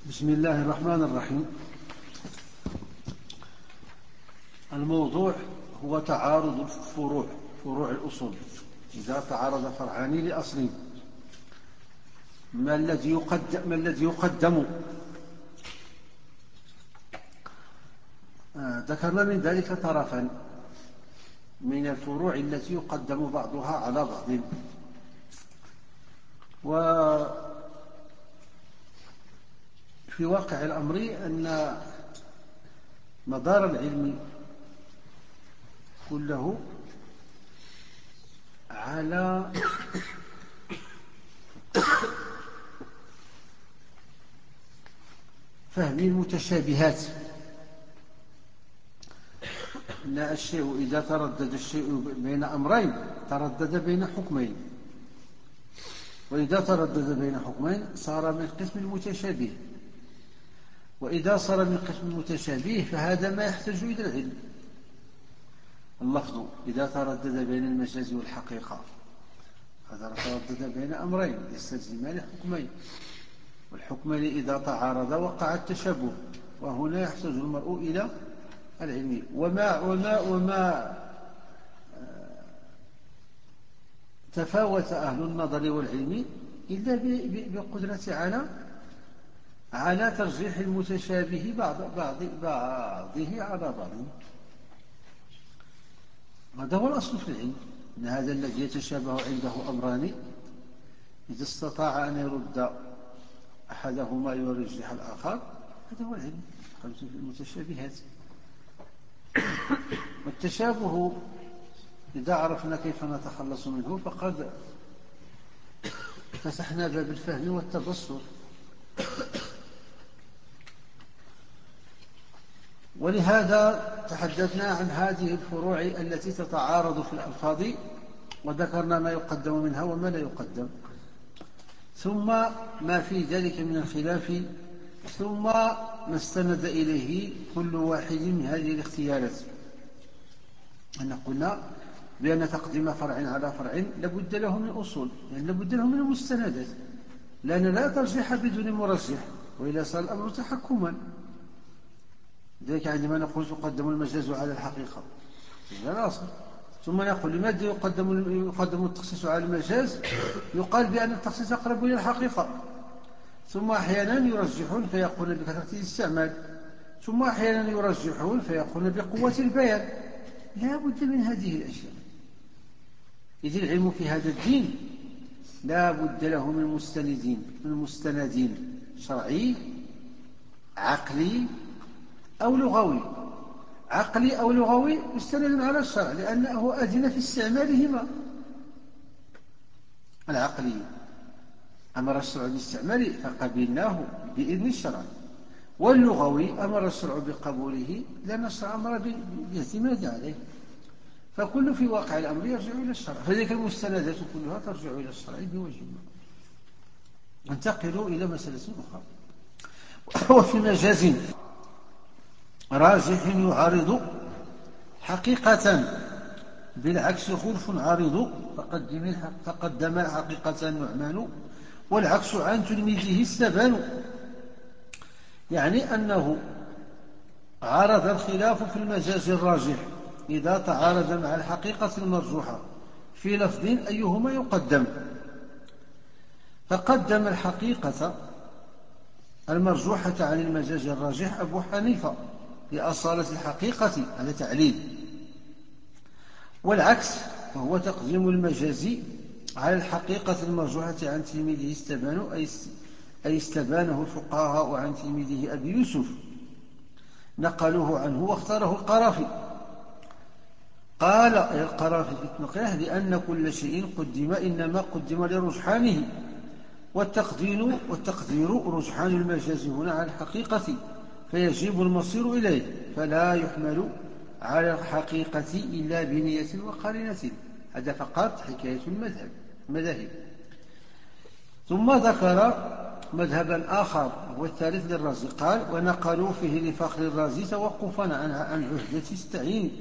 بسم الله الرحمن الرحيم. الموضوع هو تعارض الفروع، فروع الأصول. إذا تعارض فرعان لأصل، ما الذي يقدم؟ ذكرنا من ذلك طرفا من الفروع التي يقدم بعضها على بعض. وفي واقع الأمر أن مدار العلم كله على فهم المتشابهات. أن الشيء إذا تردد الشيء بين أمرين تردد بين حكمين، وإذا تردد بين حكمين صار من قسم المتشابه، وإذا صار من قسم المتشابه فهذا ما يحتاج إلى العلم. اللفظ إذا تردد بين المجاز والحقيقة، هذا تردد بين أمرين يستلزمان حكمين، والحكمين إذا تعارضا وقع التشابه، وهنا يحتاج المرء إلى العلم. وما تفاوت أهل النظر والعلم إلا بالقدرة على ترجيح المتشابه بعضه على بعض. هذا هو الأصل في العلم، أن هذا الذي يتشابه عنده أمران إذا استطاع أن يرد أحدهما يرجح الآخر، هذا هو العلم في المتشابهات. والتشابه إذا عرفنا كيف نتخلص منه فقد فتحنا باب الفهم والتبصر. ولهذا تحدثنا عن هذه الفروع التي تتعارض في الألفاظ، وذكرنا ما يقدم منها وما لا يقدم، ثم ما في ذلك من الخلاف، ثم ما استند إليه كل واحد من هذه الاختيارات. أن قلنا بأن تقديم فرع على فرع لابد له من أصول، يعني لابد له من المستندات، لأن لا ترجيح بدون مرجح، وإلا صار الأمر تحكما. ذلك عندما نقول تقدم المجاز على الحقيقة لا الأصل، ثم نقول لماذا يقدم التخصيص على المجاز؟ يقال بأن التخصيص أقرب إلى الحقيقة، ثم أحيانا يرجحون فيقولون بكثرة الاستعمال، ثم أحيانا يرجحون فيقولون بقوة البيان. لا بد من هذه الأشياء. إذ العلم في هذا الدين لا بد له من مستندين شرعي، عقلي أو لغوي. عقلي أو لغوي مستند على الشرع لأنه أذن في استعمالهما. العقلي أمر الشرع باستعماله فقبلناه بإذن الشرع، واللغوي أمر الشرع بقبوله لأن الشرع أمر بالاعتماد عليه. فكل في واقع الأمر يرجع إلى الشرع، فذلك المستندات كلها ترجع إلى الشرع بوجه ما. ننتقل إلى مسألة أخرى، وفي مجاز راجح يعارض حقيقة بالعكس خلف عارض، تقدم حقيقة النعمان والعكس عن تلميذه استبان. يعني أنه عارض الخلاف في المجاز الراجح إذا تعارض مع الحقيقة المرجوحة في لفظ أيهما يقدم، فقدم الحقيقة المرجوحة عن المجاز الراجح أبو حنيفة لأصالة الحقيقة على تعليل، والعكس وهو تقديم المجاز على الحقيقة المرجوحة عن تلميذه استبان، أي استبانه الفقهاء عن تلميذه أبي يوسف، نقلوه عنه واختاره القرافي. قال القرافي في التنقيح لأن كل شيء قدم إنما قدم لرجحانه، والتقدير رجحان المجاز هنا على الحقيقة، فيجب المصير إليه، فلا يحمل على الحقيقة إلا بنية وقرينة. هذا فقط حكاية المذاهب. ثم ذكر مذهبا آخر هو الثالث للرازي، قال ونقلوا فيه لفخر الرازي توقفا عن عهدة التعيين.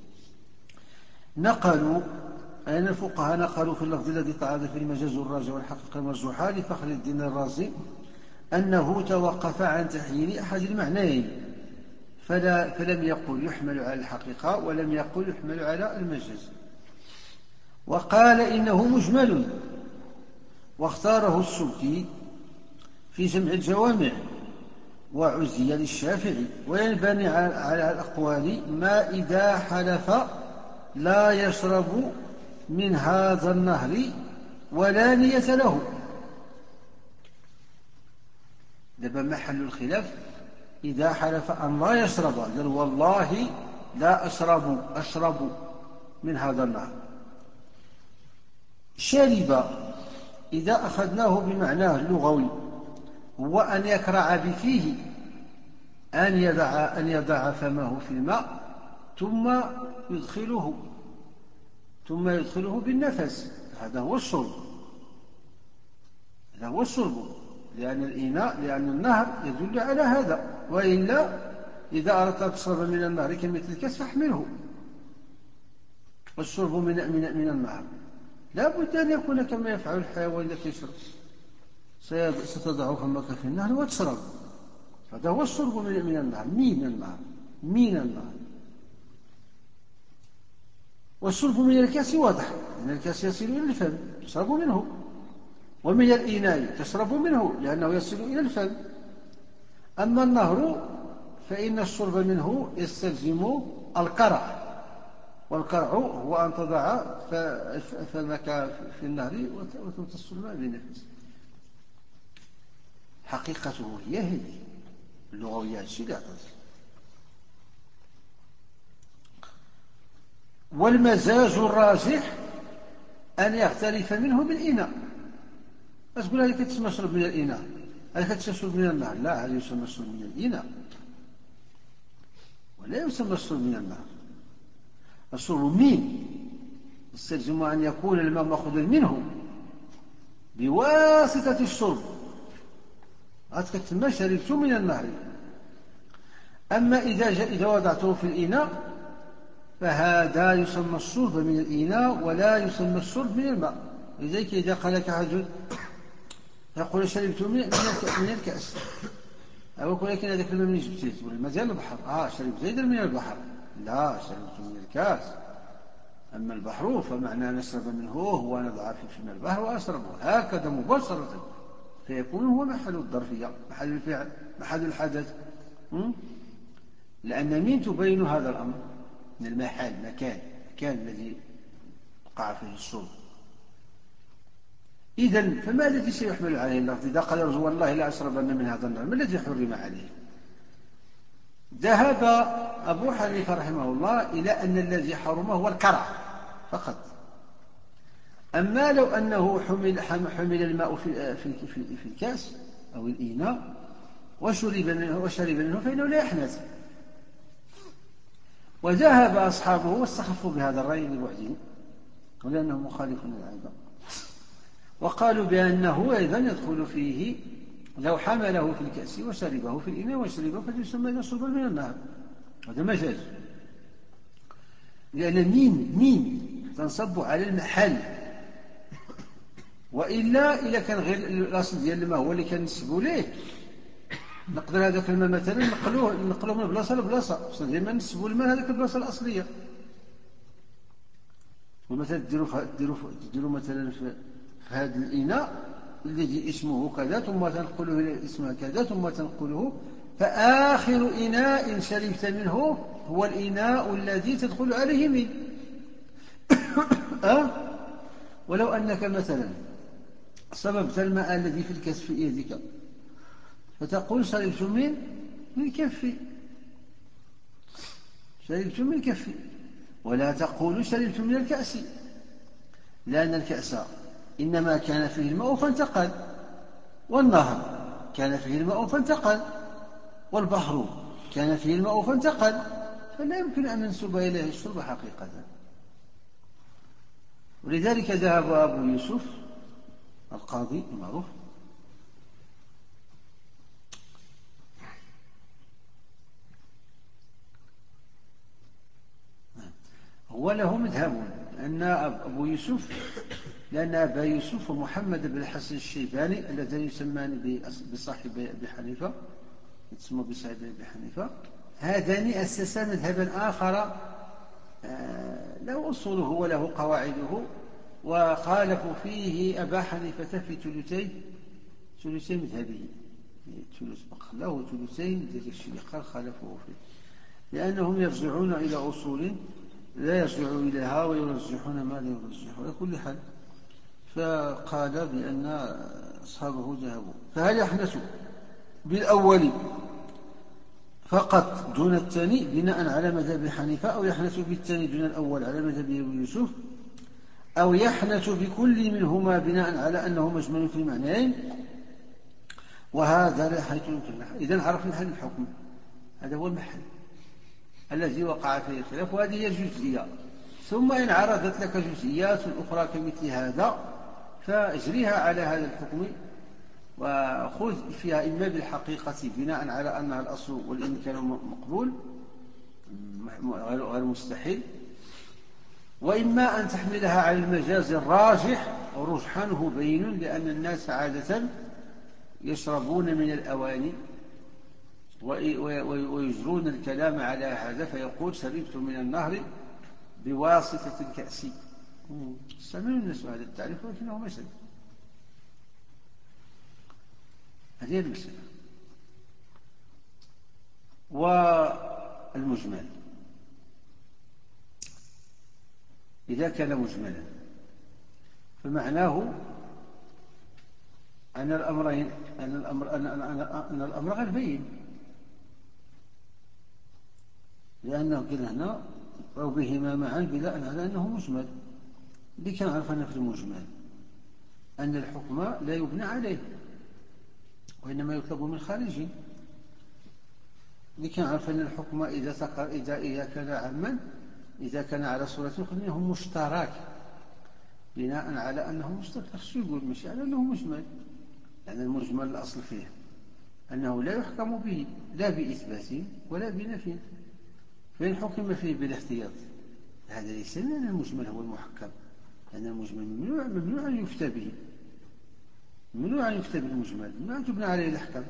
نقلوا أن الفقهاء نقلوا في اللفظ الذي تعارض في المجاز الراجع والحقيقة المرجوحة لفخر الدين الرازي أنه توقف عن تحيين أحد المعنيين، فلم يقل يحمل على الحقيقة ولم يقل يحمل على المجاز. وقال إنه مجمل، واختاره السبكي في جمع الجوامع، وعزي للشافعي. وينبني على الأقوال ما إذا حلف لا يشرب من هذا النهر ولا نية له. دابا محل الخلاف إذا حلف أن لا يشرب، قال والله لا أشرب من هذا النهر. شرب إذا أخذناه بمعناه اللغوي هو أن يكرع بفيه، أن يضع فمه في الماء ثم يدخله بالنفس. هذا هو الشرب، هذا هو الشرب، لأن النهر يدل على هذا. وإلا إذا أردت أن تشرب من النهر كمثل الكاس فاحمله. الشرب من النهر لا بد أن يكون كما يفعل الحيوان الذي يشرب، ستضع فمك في النهر وتشرب. هذا هو الشرب من النهر، من النهر. والشرب من الكاس واضح، لأن الكاس يصل إلى الفم تشرب منه، ومن الإناء تشرب منه لأنه يصل إلى الفم. أما النهر فإن الشرب منه يستلزم القرع، والقرع هو أن تضع فمك في النهر وتمتص الماء بنفسك. حقيقته هي هذه اللغويات الشيء. والمزاج الراجح أن يغترف منه بالإناء. تقول هذه كتسمى مشرب من الإناء، هذه كتشرب من النهر. لا، هذا يسمى مشرب من الإناء ولا يسمى مشرب من النهر. الشرب يستلزم أن يكون الماء مأخوذا منه بواسطة الشرب، هتكتسمى شربت من النهر. أما إذا وضعته في الإناء فهذا يسمى الشرب من الإناء ولا يسمى الشرب من الماء. لذلك إذا قال لك رجل يقول شربت من الكأس، ولكن هذاك الماء منين جبتيه؟ تقول مازال البحر. شربت زيدا من البحر. لا، شربت من الكأس. أما البحر فمعنى أن أشرب منه هو أن أضع في البحر وأشربه هكذا مباشرة، فيكون هو محل الظرفية، محل الفعل، محل الحدث. لأن من تبين هذا الأمر من المحل، مكان الذي وقع فيه الشرب. إذن فما الذي سيحمل عليه اللفظ؟ إذا قال رجل والله لا أشربن من هذا النهر، ما الذي حرم عليه؟ ذهب أبو حنيفة رحمه الله إلى أن الذي حرمه هو الكرع فقط. أما لو أنه حمل الماء في الكاس أو الإناء وشرب منه فإنه لا يحنث. وذهب أصحابه واستخفوا بهذا الرأي لبعده ولأنه مخالف للعادة، وقالوا بأنه أيضا يدخل فيه لو حمله في الكأس وشربه في الإناء وشربه فيسمى شربا من النهر. هذا مجاز، لأن مين تنصب على المحل. وإلا إذا كان غير الأصل ديال الماء هو اللي كان نسبوا ليه، نقدر هذاك الماء مثلا نقلوه من بلاصة لبلاصة، ديما نسبوا الماء هذاك البلاصة الأصلية. ومثلا ديروا مثلا في هذا الإناء الذي اسمه كذا ثم تنقله إلى اسمه كذا ثم تنقله، فآخر إناء شربت منه هو الإناء الذي تدخل عليه من ولو أنك مثلا صببت الماء الذي في الكأس في يدك فتقول شربت من كفي، شربت من كفي، ولا تقول شربت من الكأس، لأن الكأس إنما كان فيه الماء فانتقل، والنهر كان فيه الماء فانتقل، والبحر كان فيه الماء فانتقل، فلا يمكن أن ننسب إليه الشرب حقيقة. ولذلك ذهب أبو يوسف القاضي المعروف هو له مذهب أن أبو يوسف لأن أبا يوسف ومحمد بن الحسن الشيباني اللذان يسمان بصاحب أبي حنيفة، يتسمى بصاحب أبي حنيفة، هذان أسسا مذهبا آخر له أصوله وله قواعده، وخالفوا فيه أبا حنيفة في ثلثي مذهبه، ثلث بقى له ثلثين ديال الشيء قال خالفوه فيه، لأنهم يرجعون إلى أصول لا يرجعوا إليها ويرجحون ما لا يرجح. على كل حال فقال بأن أصحابه ذهبوا. فهل يحنث بالأول فقط دون الثاني بناء على مذهب حنيفة، أو يحنث بالثاني دون الأول على مذهب أبي يوسف، أو يحنث بكل منهما بناء على أنه مجمل في المعنيين؟ وهذا حيث يمكن. إذن عرفنا حل الحكم، هذا هو المحل الذي وقع فيه الخلاف، وهذه هي الجزئية. ثم إن عرضت لك جزئيات أخرى كمثل هذا فاجريها على هذا الحكم، وخذ فيها إما بالحقيقة بناء على أنها الأصل والإمكان مقبول غير مستحيل، وإما أن تحملها على المجاز الراجح، ورجحانه بين، لأن الناس عادة يشربون من الأواني ويجرون الكلام على هذا، فيقول شربت من النهر بواسطة الكأس. استعملوا الناس هذا التعريف ولكنه مسألة، هذه المسألة. والمجمل إذا كان مجملا فمعناه أن الأمر غير بين، لأنه قلنا هنا أو بهما معا بلا على أنه مجمل. اللي كان عرفنا في المجمل أن الحكم لا يبنى عليه وإنما يطلب من خارجه. اللي كان عرفنا الحكم إذا كان عاما، إذا كان على صورة قلنا هم مشترك بناء على أنه مشترك، شو يقول مش على أنه مجمل، لأن المجمل الأصل فيه أنه لا يحكم به لا بإثبات ولا بنفي، فإن حكم فيه بالاحتياط هذا ليس لأن المجمل هو المحكم، لأن المجمل ممنوع أن يفتى به، ممنوع أن يفتى بالمجمل، ممنوع أن تبنى عليه الأحكام.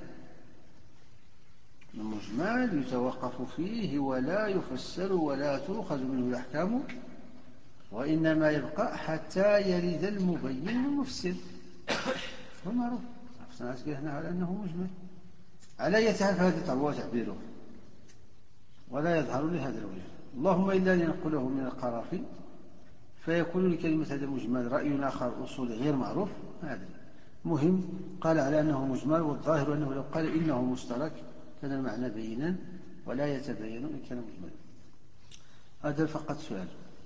المجمل يتوقف فيه ولا يفسر ولا تؤخذ منه الأحكام، وإنما يبقى حتى يرد المبين المفسر. هو معروف هنا على أنه مجمل على يتعرف هذا هو تعبيره ولا يظهر لهذا الوجه، اللهم إلا لنقله من القرافي فيكون لكلمة هذا المجمل رأي آخر أصولي غير معروف. هذا مهم. قال على أنه مجمل، والظاهر أنه لو قال إنه مشترك كان المعنى بينا ولا يتبين إن كان مجملا. هذا فقط سؤال.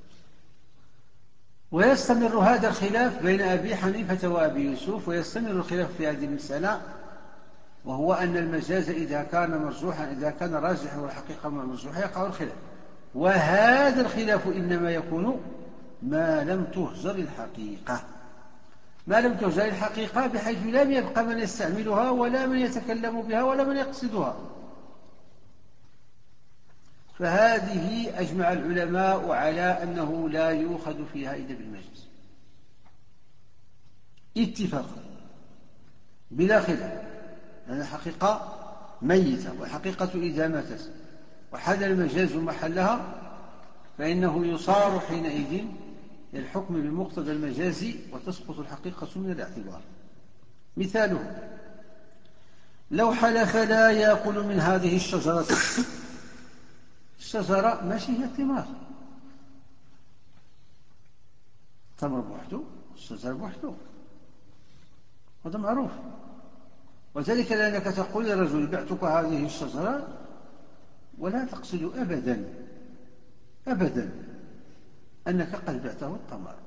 ويستمر هذا الخلاف بين أبي حنيفة وأبي يوسف، ويستمر الخلاف في هذه المسألة، وهو أن المجاز إذا كان مرجوحا إذا كان راجحا والحقيقة مرجوحة يقع الخلاف، وهذا الخلاف إنما يكون ما لم تهجر الحقيقة، ما لم تهجر الحقيقة بحيث لم يبقى من يستعملها ولا من يتكلم بها ولا من يقصدها. فهذه أجمع العلماء على أنه لا يؤخذ فيها إلا بالمجاز اتفاقا بلا خلاف، لأن الحقيقة ميتة، والحقيقة إذا ماتت وحل المجاز محلها فإنه يصار حينئذ الحكم بمقتضى المجاز وتسقط الحقيقة من الاعتبار. مثاله لو حلف لا يأكل من هذه الشجرة، الشجرة ماشي هي الثمار، تمر بوحده الشجر بوحده، هذا معروف. وذلك لأنك تقول للرجل بعتك هذه الشجرة ولا تقصد أبدا أنك قد بعته الثمر،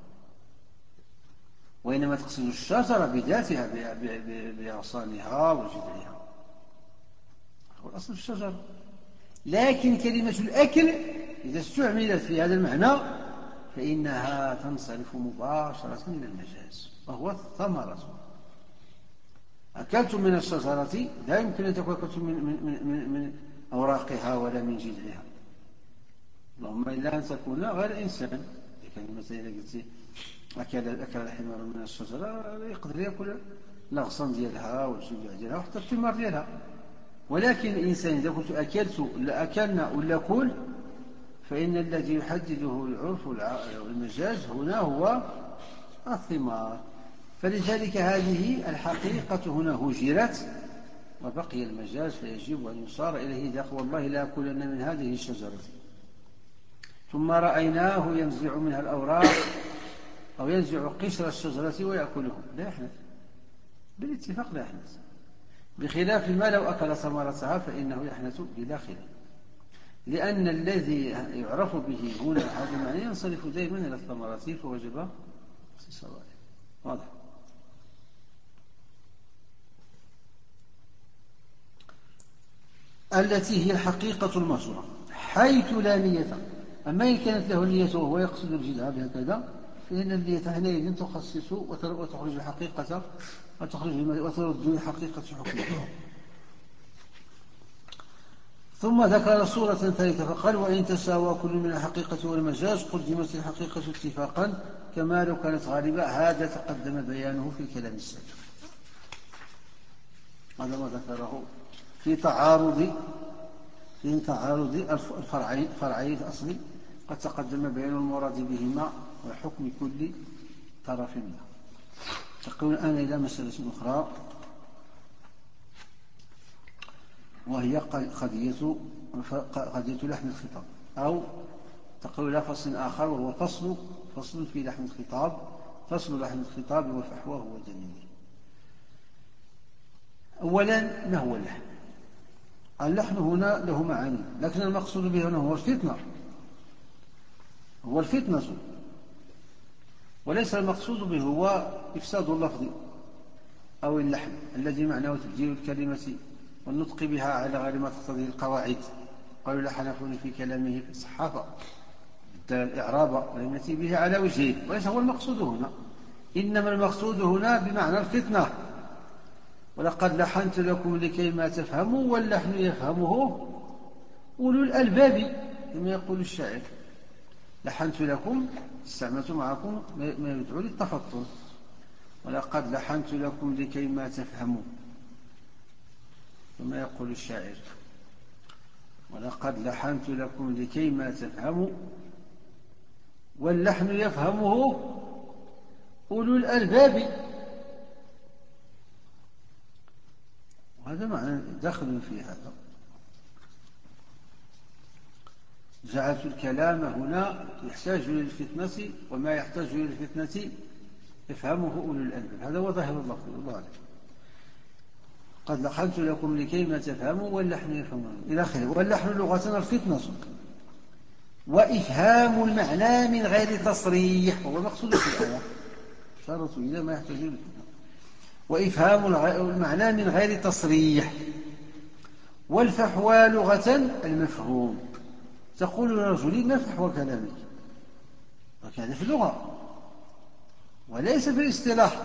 وإنما تقصد الشجرة بذاتها بأغصانها وجذعها، هو الأصل في الشجرة. لكن كلمة الأكل إذا استعملت في هذا المعنى فإنها تنصرف مباشرة من المجاز، وهو الثمرة. أكلت من الشجرة لا يمكن أن تكون أكلت من أوراقها ولا من جذعها، اللهم إلا أن تكون غير إنسان. كلمة إذا قلت أكل الحمار من الشجرة يقدر يأكل الأغصان ديالها والجذوع ديالها وحتى الثمار ديالها. ولكن الإنسان إذا قلت أكلت ولا أكلنا ولا كل، فإن الذي يحدده العرف والمجاز هنا هو الثمار. فلذلك هذه الحقيقة هنا هجرت وبقي المجاز، فيجب أن يصار إليه إذا والله لا أكلن من هذه الشجرة ثم رأيناه ينزع منها الأوراق أو ينزع قشر الشجرة ويأكله، لا يحنث بالاتفاق، لا يحنث، بخلاف ما لو أكل ثمرتها فإنه يحنث بداخله، لأن الذي يعرف به هنا هذا المعنى ينصرف دائما إلى الثمرات، فوجب اختصاره. واضح. التي هي الحقيقة المشروعة حيث لا نية. أما إن كانت له نية وهو يقصد الجزء بهكذا، فإن النية حينئذ تخصص وتخرج الحقيقة وترد الحقيقة حكمها. ثم ذكر صورة ثالثة فقال: وإن تساوى كل من الحقيقة والمجاز قدمت الحقيقة اتفاقا كما لو كانت غالبة. هذا تقدم بيانه في الكلام السابق. هذا ما ذكره في تعارض الفرعين الأصلي، قد تقدم بيان المراد بهما وحكم كل طرف منها. تقول الآن إلى مسألة أخرى، وهي قضية لحن الخطاب، أو تقول إلى فصل آخر وهو فصل في لحن الخطاب، فصل لحن الخطاب وفحواه ودليله. أولا، ما هو اللحن؟ اللحن هنا له معاني، لكن المقصود به هنا هو الفتنة، وليس المقصود به هو إفساد اللفظ أو اللحن الذي معناه تبديل الكلمة والنطق بها على غير ما تقتضيه القواعد. قالوا لحنفوني في كلامه في الصحافة الإعراب ولم يأتي به على وجهه، وليس هو المقصود هنا، إنما المقصود هنا بمعنى الفتنة. ولقد لحنت لكم لكي ما تفهموا، واللحن يفهمه أولو الألباب كما يقول الشاعر. لحنت لكم، استعملت معكم ما يدعو للتفطن. ولقد لحنت لكم لكي ما تفهموا كما يقول الشاعر. ولقد لحنت لكم لكي ما تفهموا، واللحن يفهمه أولو الألباب. وهذا معنى داخل في هذا. جعلت الكلام هنا يحتاج للفتنة، وما يحتاج للفتنة يفهمه أولو الألباب. هذا هو ظاهر اللفظ، والله أعلم. قد لحنت لكم لكي ما تفهموا، واللحن يفهمه إلى آخره. واللحن لغة الفتنة وإفهام المعنى من غير تصريح، وهو المقصود في الآية، إشارة إلى ما يحتاج للفتنة. وإفهام المعنى من غير تصريح. والفحوى لغة المفهوم. تقول لرجل: ما فحوى كلامك؟ وكان في اللغة وليس في الاصطلاح.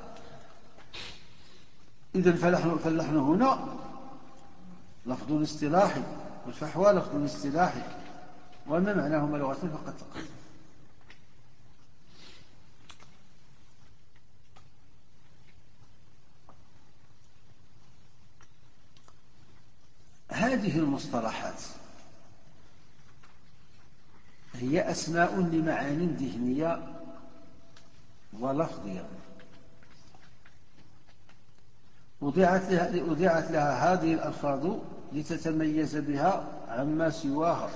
إذن فاللحن هنا لفظ اصطلاحي، والفحوى لفظ اصطلاحي، وما معناهما لغة فقد تقدم. هذه المصطلحات هي أسماء لمعان ذهنية ولفظية، وضعت لها هذه الألفاظ لتتميز بها عما سواها،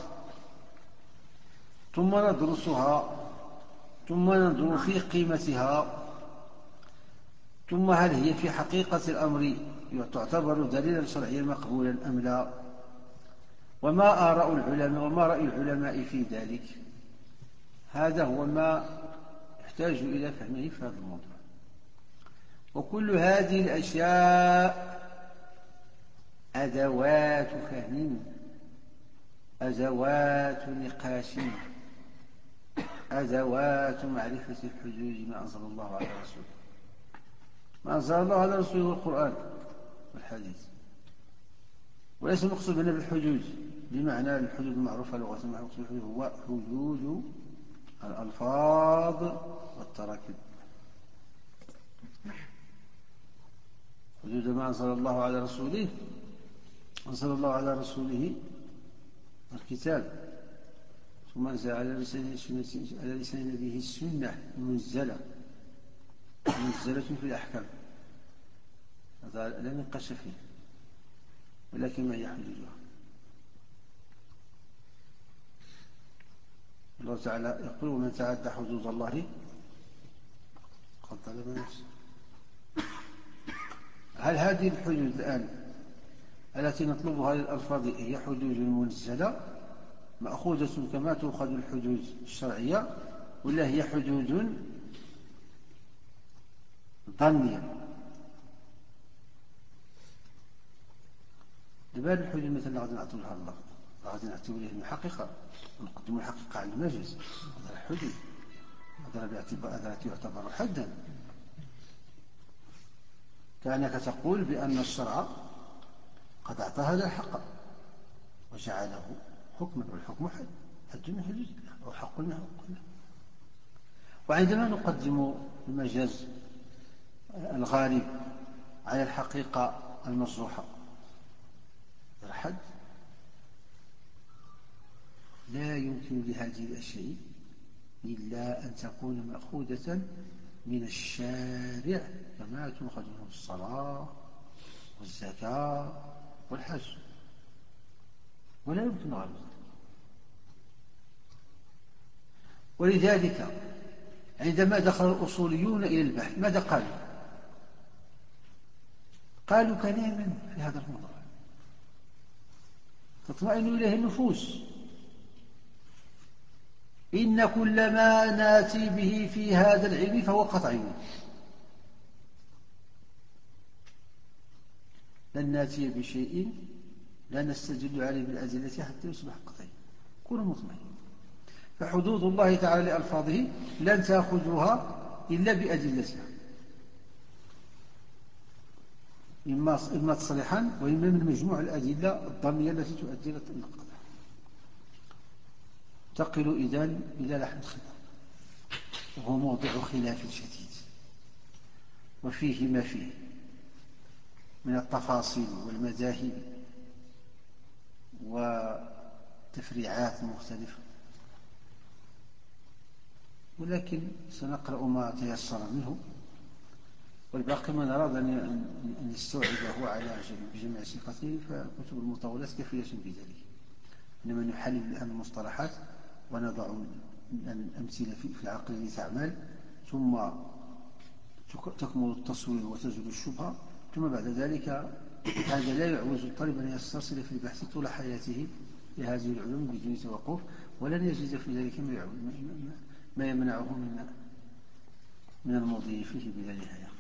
ثم ندرسها، ثم ننظر في قيمتها، ثم هل هي في حقيقة الأمر تعتبر دليلا شرعيا مقبولا أم لا، وما آراء العلماء وما رأي العلماء في ذلك. هذا هو ما يحتاج إلى فهمه في هذا الموضوع. وكل هذه الأشياء أدوات فهم، أدوات نقاش، أدوات معرفة الحدود ما أنزل الله على رسوله. ما أنزل الله على رسوله القرآن والحديث. وليس المقصود هنا بالحدود بمعنى الحدود المعروفة لغة، المقصود هو حدود الألفاظ والتراكيب. حدود ما أنزل الله على رسوله، أنزل الله على رسوله الكتاب، ثم أنزل على لسان نبيه السنة المنزلة في الأحكام. هذا لا نقاش فيه، ولكن ما هي حدودها؟ الله تعالى يقول: ومن تعدى حدود الله قد ظلم نفسه. هل هذه الحدود الآن التي نطلبها للألفاظ هي حدود منزلة مأخوذة كما تؤخذ الحدود الشرعية، ولا هي حدود ظنية؟ دابا الحدود مثلا غادي نعطيو لها الله، غادي نعطيو ليه المحققة، ونقدموا الحقيقة على المجاز. هذا الحدود، هذا يعتبر حدا. كأنك تقول بأن الشرع قد أعطى هذا الحق وجعله حكما، والحكم حد من حدود الله أو حق من حقوق الله. وعندما نقدم المجاز الغالب على الحقيقة المرجوحة الحد، لا يمكن لهذه الأشياء إلا أن تكون مأخوذة من الشارع كما تؤخذ منه الصلاة والزكاة والحج، ولا يمكن غير ذلك. ولذلك عندما دخل الأصوليون إلى البحث ماذا قالوا؟ قالوا كلاما في هذا الموضوع تطمئن إليه النفوس: إن كل ما ناتي به في هذا العلم فهو قطعي، لن ناتي بشيء لا نستدل عليه بالأدلة حتى يصبح قطعي. كونوا مطمئنين. فحدود الله تعالى لألفاظه لن تأخذها إلا بأدلتها، إما تصريحا وإما من مجموع الأدلة الظنية التي تؤدي إلى القطع. انتقلوا إذن إلى لحن الخطاب، وهو موضع خلاف شديد، وفيه ما فيه من التفاصيل والمذاهب وتفريعات مختلفة، ولكن سنقرأ ما تيسر منه، والباقي من أراد أن يستوعبه على بجميع صفته فكتب المطولات كافية بذلك. إنما نحلل الآن المصطلحات ونضع الأمثلة في العقل لتعمل، ثم تكمل التصوير وتزول الشبهة، ثم بعد ذلك هذا لا يعوز الطالب أن يسترسل في البحث طول حياته لهذه العلوم بدون توقف، ولن يجد في ذلك ما يمنعه من المضي فيه بلا نهاية.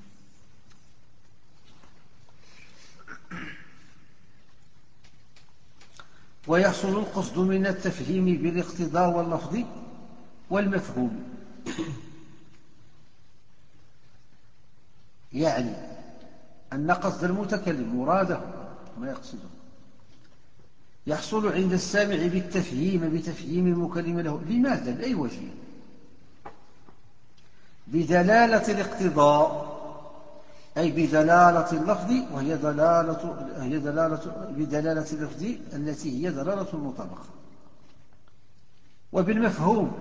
ويحصل القصد من التفهيم بالاقتضاء واللفظ والمفهوم، يعني أن قصد المتكلم مراده ما يقصده يحصل عند السامع بتفهيم المكلم له. لماذا؟ لأي وجه؟ بدلالة الاقتضاء، أي بدلالة اللفظ، وهي بدلالة اللفظ التي هي دلالة المطابقة. وبالمفهوم،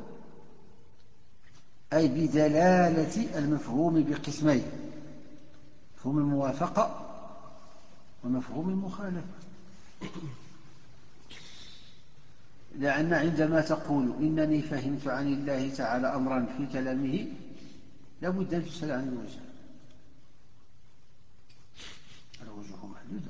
أي بدلالة المفهوم بقسمين: مفهوم الموافقة ومفهوم المخالفة. لأن عندما تقول إنني فهمت عن الله تعالى أمرا في كلامه لابد أن تسأل عن الوجه. الوجه محدودة،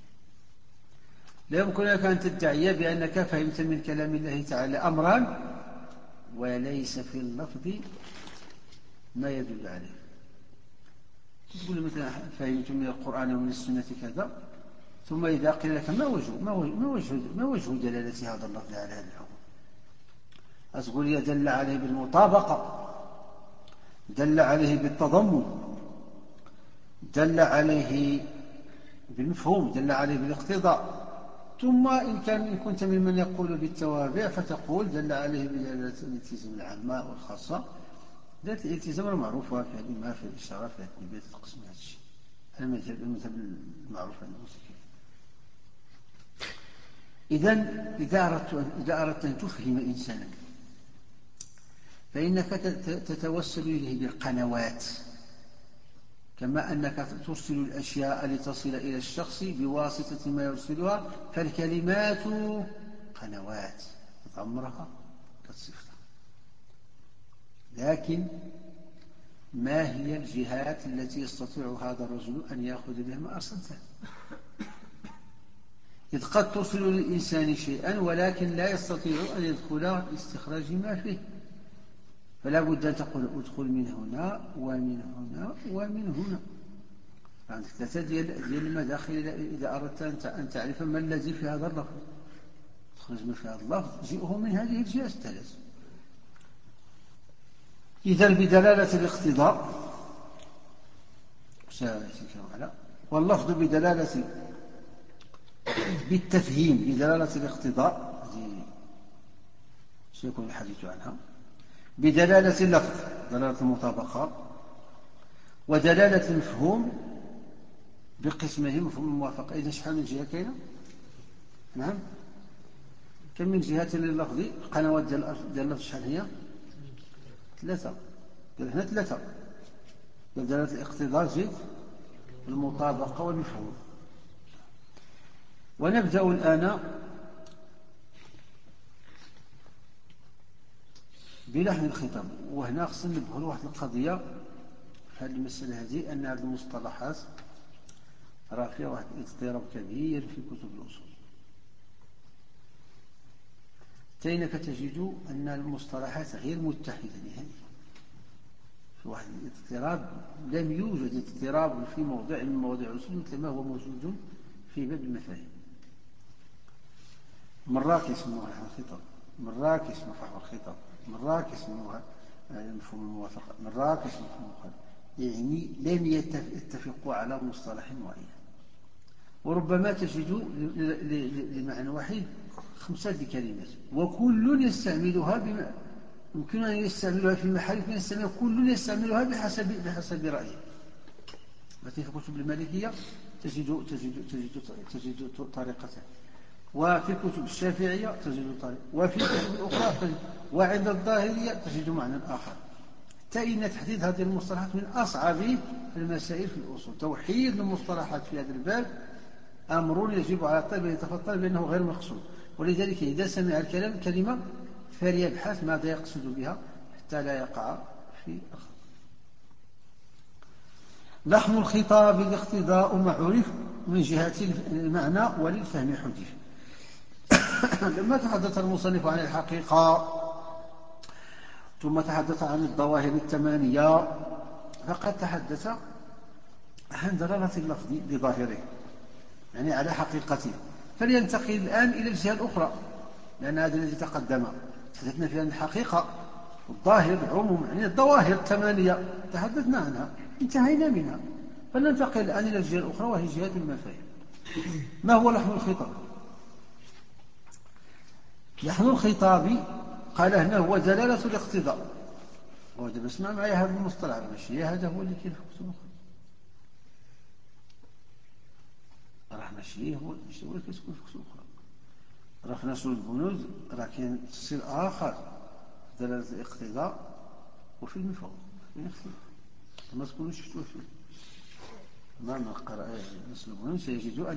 لا يمكن لك أن تدعي بأنك فهمت من كلام الله تعالى أمرا وليس في اللفظ ما يدل عليه. تقول مثلا فهمت من القرآن ومن السنة كذا، ثم إذا قيل لك ما وجه دلالة هذا اللفظ على هذا الحكم، أتقول يدل عليه بالمطابقة، دل عليه بالتضمن، دل عليه بالمفهوم، دل عليه بالاقتضاء. ثم إن كنت ممن يقول بالتوابع فتقول دل عليه بدلالة الالتزام العامة والخاصة. دلالة الالتزام المعروفة في الإمام في الإشارة في التنبيه القسم هذا الشيء المذهب المعروف عند المسلمين. إذا أردت أن تفهم إنسانا فإنك تتوسل إليه بالقنوات، كما أنك ترسل الأشياء لتصل إلى الشخص بواسطة ما يرسلها، فالكلمات قنوات عمرها كالصفة. لكن ما هي الجهات التي يستطيع هذا الرجل أن يأخذ بها ما أرسلته؟ إذ قد تصل للإنسان شيئا ولكن لا يستطيع أن يدخل لاستخراج ما فيه، فلا بد أن تقول ادخل من هنا ومن هنا ومن هنا. عندك ثلاثة ديال المداخل. إذا أردت أن تعرف ما الذي في هذا اللفظ تخرج من في هذا اللفظ جئه من هذه الجهة الثلاث. إذا بدلالة الاقتضاء واللفظ بدلالة بالتفهيم بدلالة الاقتضاء هذه سيكون الحديث عنها، بدلالة اللفظ دلالة المطابقة، ودلالة المفهوم بقسمه مفهوم الموافقة. إذا شحال من جهة كاينة؟ نعم، كم من جهة لللفظ؟ القنوات ديال اللفظ شحال هي؟ ثلاثة. هنا ثلاثة: دلالة الاقتضاء زيد المطابقة والمفهوم. ونبدأ الآن بلحن الخطاب. وهنا خصنا ننبهوا لواحد القضية في هذه المسألة هذه، أن هذه المصطلحات راه فيها واحد الاضطراب كبير في كتب الأصول. تينك تجد أن المصطلحات غير متحدة نهائيا، في واحد الاضطراب. لم يوجد اضطراب في موضع من مواضيع الأصول مثل ما هو موجود في باب المفاهيم. مرات يسموها لحن الخطاب، مرات يسموها فحوى الخطاب، مرات يسموها مفهوم الموافقة، مرات يسموها مفهوم المخالفة. يعني لم يتفقوا على مصطلح معين، وربما تجد لمعنى واحد 5 كلمات وكل يستعملها يمكن أن يستعملها في محل، يمكن يستعملها كل يستعملها بحسب رأيه. مثلا في كتب المالكية تجد طريقتان، وفي كتب الشافعية تجد طريقة، وفي كتب الأخرى تجد، وعند الظاهرية تجد معنى آخر. حتى إن تحديد هذه المصطلحات من أصعب المسائل في الأصول. توحيد المصطلحات في هذا الباب أمر يجب على الطالب أن يتفطن بأنه غير مقصود، ولذلك إذا سمع الكلام كلمة فليبحث ماذا يقصد بها حتى لا يقع في الخطأ. لحن الخطاب الاقتضاء معروف من جهة المعنى وللفهم حديث. لما تحدث المصنف عن الحقيقة ثم تحدث عن الظواهر الثمانية، فقد تحدث عن دلالة اللفظ بظاهره يعني على حقيقته. فلينتقل الآن إلى الجهة الأخرى، لأن هذا الذي تقدم تحدثنا فيه عن الحقيقة والظاهر عموما، يعني الظواهر الثمانية تحدثنا عنها انتهينا منها. فلننتقل الآن إلى الجهة الأخرى وهي جهة المفاهيم. ما هو لحن الخطاب؟ لحن الخطاب قال هنا هو دلالة الاقتضاء. ودابا اسمع معي هذا المصطلح، ماشي هذا هو اللي كاين في الكتب الأخرى، راه ماشي هو اللي كيتكون في الكتب الأخرى. راه في نشر البنود راه كاين تفصيل آخر في دلالة الاقتضاء وفي المفهوم، كاين اختلاف ما تكونوش شفتوه فيه. أمام قراءة نشر البنود سيجدوا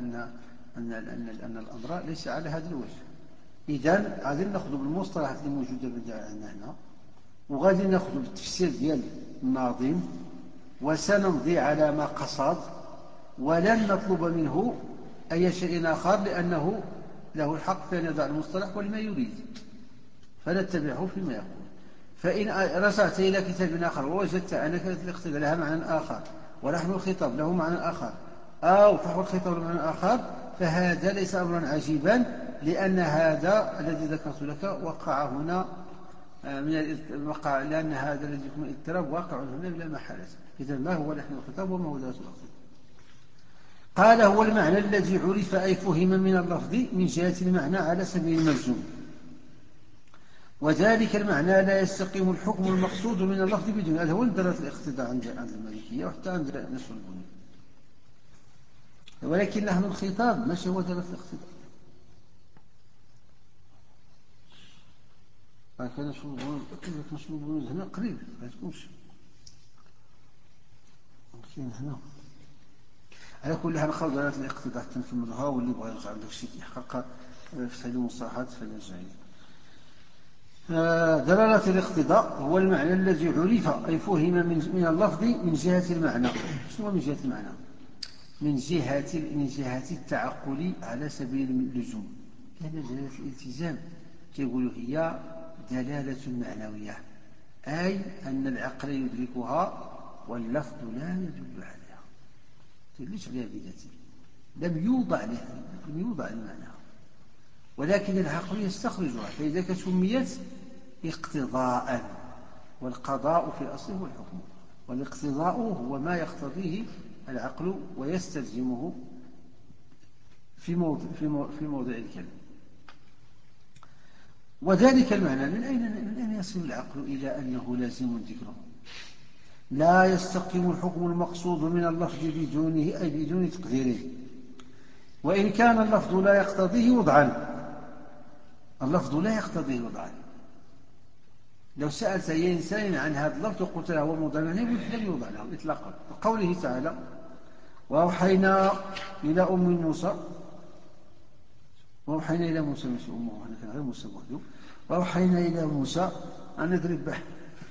أن الأمر ليس على هذا الوجه. إذن غادي ناخذ بالمصطلحات اللي موجودة عندنا هنا، وغادي ناخذ بالتفسير ديال الناظم، وسنمضي على ما قصد، ولن نطلب منه أي شيء آخر، لأنه له الحق في أن يضع المصطلح ولما يريد، فنتبعه فيما يقول. فإن رجعت إلى كتاب آخر ووجدت أن كلمة الاقتضاء لها معنى آخر ولحن الخطاب له معنى آخر أو فحوى الخطاب له معنى آخر، فهذا ليس أمرا عجيبا، لأن هذا الذي ذكرت لك وقع هنا لأن هذا الذي يكون اضطراب واقع هنا بلا محالة. إذا ما هو لحن الخطاب وما هو دلالة الاقتضاء؟ قال هو المعنى الذي عرف أي فهم من اللفظ من جهة المعنى على سبيل الملزوم، وذلك المعنى لا يستقيم الحكم المقصود من اللفظ بدون. هذا هو دلالة الاقتضاء عند المالكية وحتى عند نصر البني، ولكن نحن الخطاب ماشي هو دلالة الاقتضاء. كان نصر البني هنا قريب ما تكونش كاين هنا. على كل حال نخرج دلالة الاقتضاء تنكملها، واللي بغى يرجع لك شي يحقق في هذه المصطلحات فليرجع. دلالة الاقتضاء هو المعنى الذي عرف أي فهم من اللفظ من جهة المعنى. شنو من جهة المعنى؟ من جهة التعقل على سبيل اللزوم. كان دلالة الالتزام كيقولوا هي دلالة معنوية، أي أن العقل يدركها واللفظ لا يدل عليها، تدلش عليها بذاته، لم يوضع لمعناها، ولكن العقل يستخرجها، فإذا سميت اقتضاء، والقضاء في الأصل هو الحكم، والاقتضاء هو ما يقتضيه العقل ويستلزمه في موضع الكلام. وذلك المعنى من أين يصل العقل إلى أنه لازم ذكره؟ لا يستقيم الحكم المقصود من اللفظ بدونه، أي بدون تقديره، وإن كان اللفظ لا يقتضيه وضعا. اللفظ لا يقتضيه وضعا. لو سألت أي إنسان عن هذا اللفظ وقلت له هو موضع معنى لم يوضع له إطلاقا. قوله تعالى وأوحينا إلى أم موسى، وأوحينا إلى موسى مش أمه، أنا كان غير موسى وحده، وأوحينا إلى موسى أن نضرب به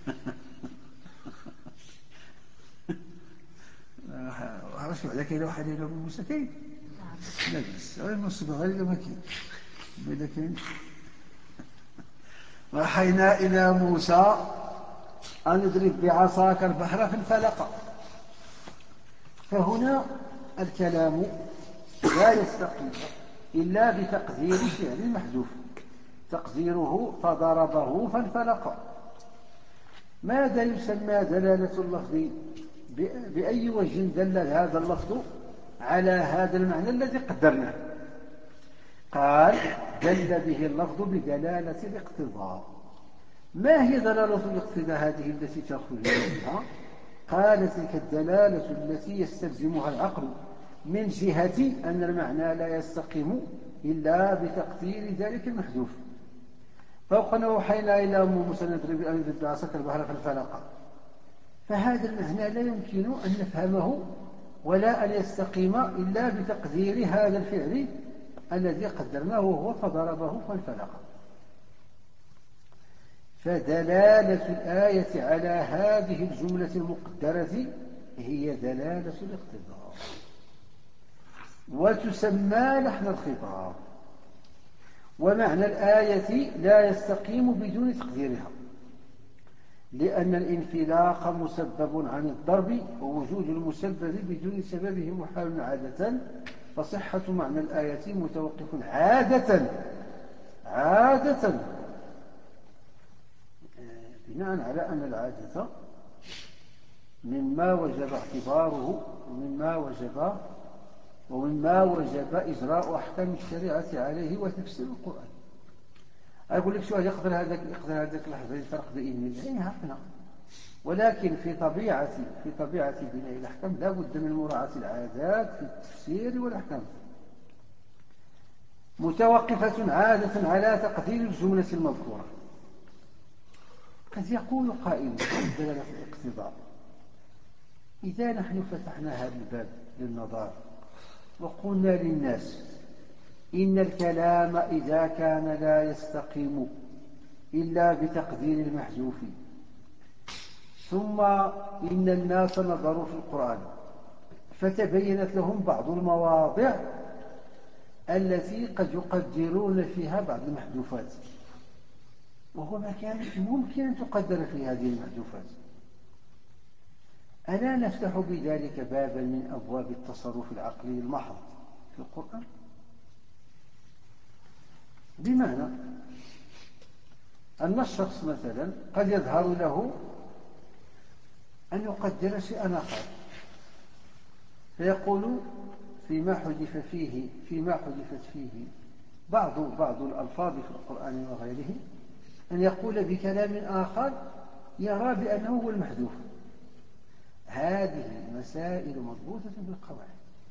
عرفت على كيف وأوحينا إلى أم موسى كيف؟ لا بس غير نصب غير ما كاين إذا كاين. وأوحينا إلى موسى أن اضرب بعصاك البحر فانفلق. فهنا الكلام لا يستقيم إلا بتقدير فعل محذوف، تقديره فضربه فانفلق. ماذا يسمى دلالة اللفظ؟ بأي وجه دل هذا اللفظ على هذا المعنى الذي قدرناه؟ قال دل به اللفظ بدلالة الاقتضاء. ما هي دلالة الاقتضاء هذه التي تأخذ بها؟ قال تلك الدلالة التي يستلزمها العقل من جهة أن المعنى لا يستقيم إلا بتقدير ذلك المحذوف. فوقنا وحينا إلى أم موسى أن يضرب بعصاك البحر فانفلق. فهذا المعنى لا يمكن أن نفهمه ولا أن يستقيم إلا بتقدير هذا الفعل الذي قدرناه وهو فضربه فانفلق. فدلالة الآية على هذه الجملة المقدرة هي دلالة الاقتضاء، وتسمى لحن الخطاب. ومعنى الآية لا يستقيم بدون تقديرها، لأن الانفلاق مسبب عن الضرب، ووجود المسبب بدون سببه محال عادة، فصحة معنى الآية متوقف عادة بناء على أن العادة مما وجب اعتباره ومما وجب إجراء أحكام الشريعة عليه وتفسير القرآن. أقول لك شو يقدر هذاك اللحظة الفرق بين عقنا، ولكن في طبيعة بناء الأحكام لا بد من مراعاة العادات في التفسير والأحكام، متوقفة عادة على تقدير الجملة المذكورة. قد يقول قائل دلالة الاقتضاء، إذا نحن فتحنا هذا الباب للنظر وقلنا للناس إن الكلام إذا كان لا يستقيم إلا بتقدير المحذوف، ثم إن الناس نظروا في القرآن فتبينت لهم بعض المواضع التي قد يقدرون فيها بعض المحذوفات، وهو ما كان ممكن أن تقدر في هذه المحذوفات، ألا نفتح بذلك بابا من أبواب التصرف العقلي المحض في القرآن؟ بمعنى أن الشخص مثلا قد يظهر له أن يقدر شيئا آخر، فيقول فيما حذفت فيه بعض الألفاظ في القرآن وغيره، أن يقول بكلام آخر يرى بأنه هو المحذوف. هذه مسائل مضبوطة بالقواعد.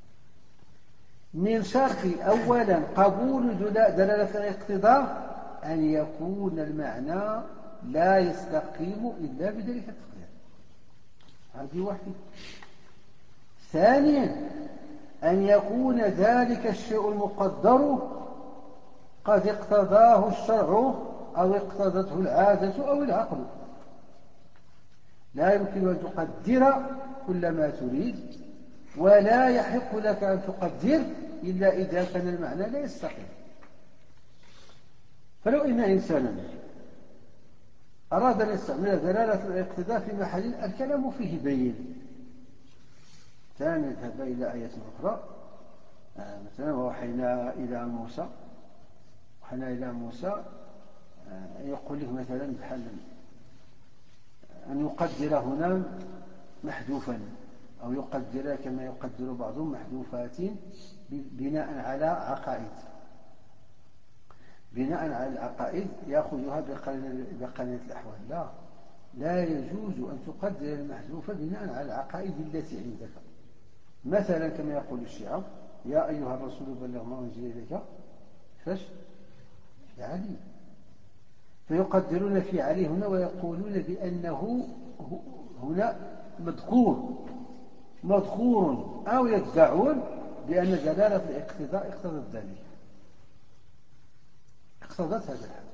من شرط أولا قبول دلالة الاقتضاء أن يكون المعنى لا يستقيم إلا بذلك التقدير. هذه واحدة. ثانيا أن يكون ذلك الشيء المقدر قد اقتضاه الشرع أو اقتضته العادة أو العقل. لا يمكن أن تقدر كل ما تريد، ولا يحق لك أن تقدر إلا إذا كان المعنى لا يستقيم. فلو إن إنسانا أراد أن يستعمل دلالة الاقتضاء في محل الكلام فيه بين، ثاني يذهب إلى آية أخرى، مثلا وحينا إلى موسى يقول لك مثلا بحال أن يقدر هنا محذوفا، أو يقدر كما يقدر بعضهم محذوفات بناء على العقائد يأخذها بقرينة الأحوال. لا يجوز أن تقدر المحذوفة بناء على العقائد التي عندك. مثلا كما يقول الشيعة: يا أيها الرسول بلغ ما أنزل إليك في علي، فيقدرون في علي هنا ويقولون بأنه هنا مذكور، أو يدعون بأن دلالة الاقتضاء اقتضت ذلك، اقتضت هذا الحد.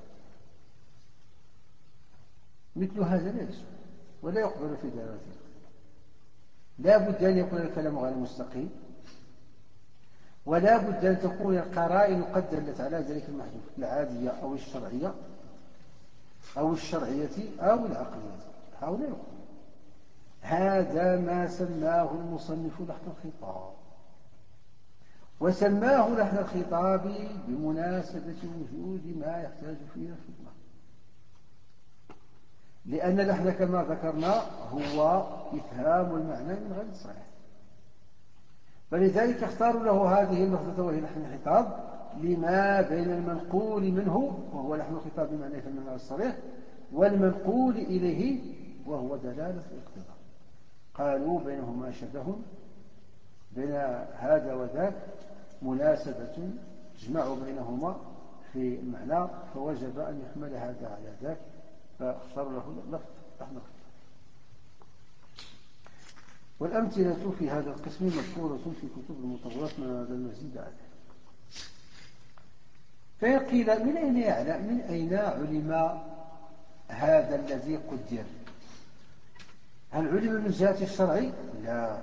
مثل هذا لا يسوى ولا يقبل في دلالة الاقتضاء. لا بد أن يكون الكلام غير مستقيم، ولا بد أن تكون القرائن قد دلت على ذلك المحذوف، العادية أو الشرعية أو العقلية. هؤلاء يقول هذا ما سماه المصنف لحن الخطاب، وسماه لحن الخطاب بمناسبة وجود ما يحتاج فيه الخدمة، لأن اللحن كما ذكرنا هو إفهام المعنى من غير الصحيح، فلذلك اختاروا له هذه اللفظة وهي لحن الخطاب لما بين المنقول منه وهو لحن الخطاب بمعنى يفهم المعنى الصريح، والمنقول إليه وهو دلالة الاقتضاء. قالوا بينهما شبه، بين هذا وذاك مناسبة تجمع بينهما في المعنى، فوجب أن يحمل هذا على ذاك، فاختاروا له لفظ لحن الخطاب. والأمثلة في هذا القسم مذكورة في كتب المطولات من هذا المزيد عليه. فيقيل من أين علم هذا الذي قدر؟ هل علم من جهة الشرع؟ لا.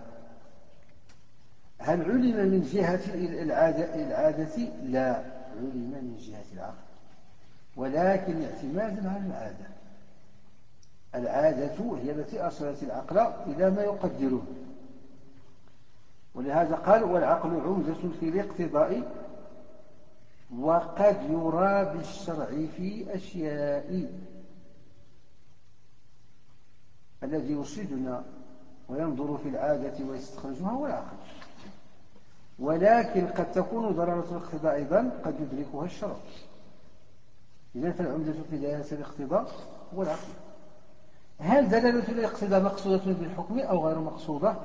هل علم من جهة العادة؟ لا، علم من جهة العقل، ولكن اعتمادا على العادة هي التي أرسلت العقل إلى ما يقدره. ولهذا قال: والعقل عمدة في الاقتضاء، وقد يرى بالشرع في أشياء. الذي يرشدنا وينظر في العادة ويستخرجها هو العقل، ولكن قد تكون ضرورة الاقتضاء أيضا قد يدركها الشرع. إذن فالعمدة في دلالة الاقتضاء هو العقل. هل دلالة الاقتضاء مقصودة بالحكم أو غير مقصودة؟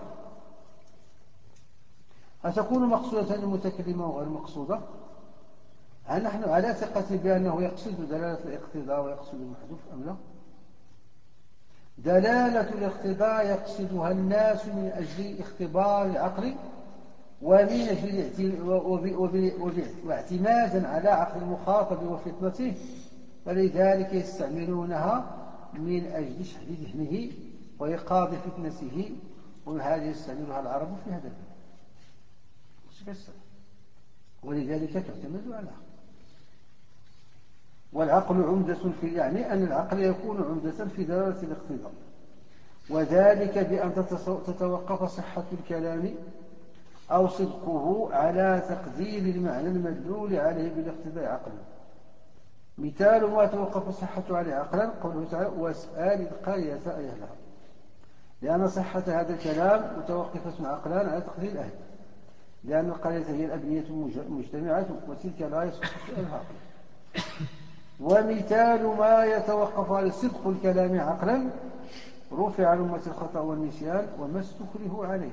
أتكون مقصودة للمتكلم أو غير مقصودة؟ هل نحن على ثقة بأنه يقصد دلالة الاقتضاء ويقصد المحذوف أم لا؟ دلالة الاقتضاء يقصدها الناس من أجل اختبار العقل ومن أجل واعتمادا على عقل المخاطب وفطنته، فلذلك يستعملونها من أجل شحذ ذهنه وإيقاظ فتنته، وهذه يستعملها العرب في هذا الباب، ولذلك تعتمد على العقل. والعقل عمدة يعني أن العقل يكون عمدة في دلالة الاقتضاء، وذلك بأن تتوقف صحة الكلام أو صدقه على تقدير المعنى المدلول عليه بالاقتضاء عقلا. مثال ما توقف صحته عليه عقلا قوله تعالى: واسأل القرية أهلها، لأن صحة هذا الكلام متوقفة عقلا على تقدير الأهل. لأن القرية هي الأبنية مجتمعة وتلك لا يصح فعلها عقلا. ومثال ما يتوقف على صدق الكلام عقلا رفع عن أمة الخطأ والنسيان وما استكرهوا عليه.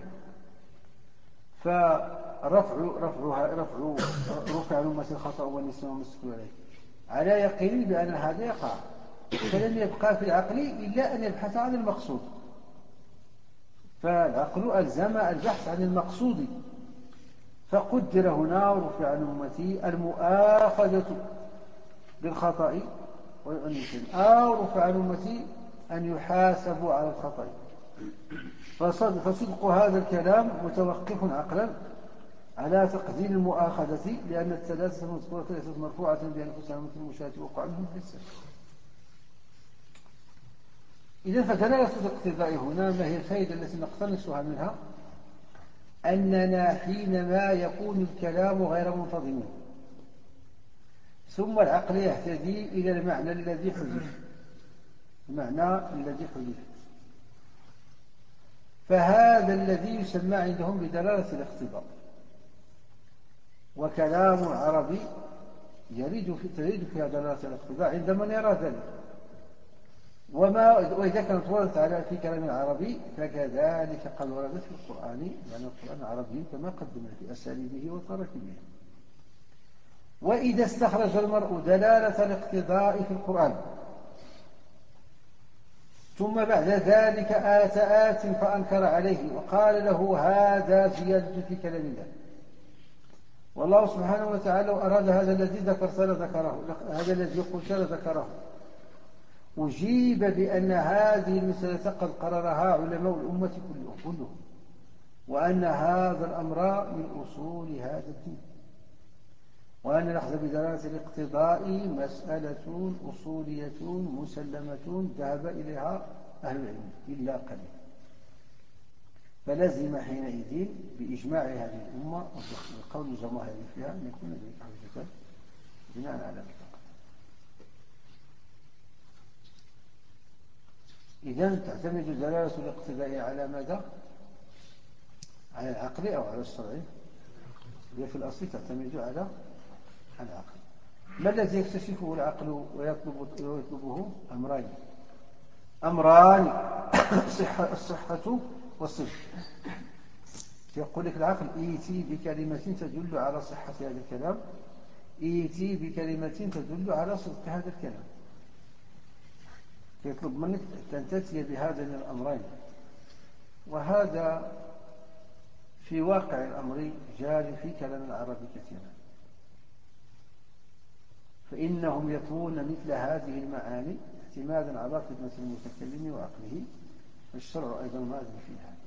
رفع عن أمة الخطأ والنسيان وما استكرهوا عليه على يقين بأن هذا يقع، فلم يبقى في العقل إلا أن يبحث عن المقصود، فالعقل ألزم البحث عن المقصود. فقدر هنا رفع عن أمتي المؤاخذة بالخطأ والنسيان، أو رفع عن أمتي أن يحاسبوا على الخطأ. فصدق هذا الكلام متوقف عقلا على تقدير المؤاخذة، لأن الثلاثة المذكورة ليست مرفوعة بأنفسها مثل المشاة وقع منهم حسا. إذا فدلالة الاقتضاء هنا ما هي الفائدة التي نقتنصها منها؟ أننا حينما يكون الكلام غير منتظم ثم العقل يهتدي إلى المعنى الذي حذف، فهذا الذي يسمى عندهم بدلالة الاقتضاء. وكلام العربي تريد فيها دلالة الاقتضاء عند من يرى ذلك. وإذا كانت وردت في كلام العربي فكذلك قد وردت في القرآن، لأن القرآن عربي كما قدمنا في أساليبه وتراكيبه. وإذا استخرج المرء دلالة الاقتضاء في القرآن ثم بعد ذلك آت فأنكر عليه وقال له هذا زيادة في كلام الله، والله سبحانه وتعالى أراد هذا الذي ذكرت لذكره، هذا الذي قلت لذكره، أجيب بأن هذه المسألة قد قررها علماء الأمة كلهم، وأن هذا الأمر من أصول هذا الدين، وأن الأخذ بدلالة الاقتضاء مسألة أصولية مسلمة ذهب إليها أهل العلم إلا قليل. فلازم حينئذ بإجماع هذه الأمة وبقول الجماهير فيها أن يكون ذلك حجة بناء على ذلك. إذن تعتمد دلالة الاقتضاء على ماذا؟ على العقل أو على الشرع؟ هي في الأصل تعتمد على العقل. ما الذي يكتشفه العقل ويطلبه؟ أمران الصحة والصدق. يقول لك العقل ائتي بكلمة تدل على صحة هذا الكلام، ائتي بكلمة تدل على صدق هذا الكلام. يطلب منك أن تأتي بهذين الأمرين، وهذا في واقع الأمر جاري في كلام العرب كثيرا، فإنهم يطلبون مثل هذه المعاني اعتمادا على خدمة المتكلم وعقله، والشرع أيضا ماذن في هذا.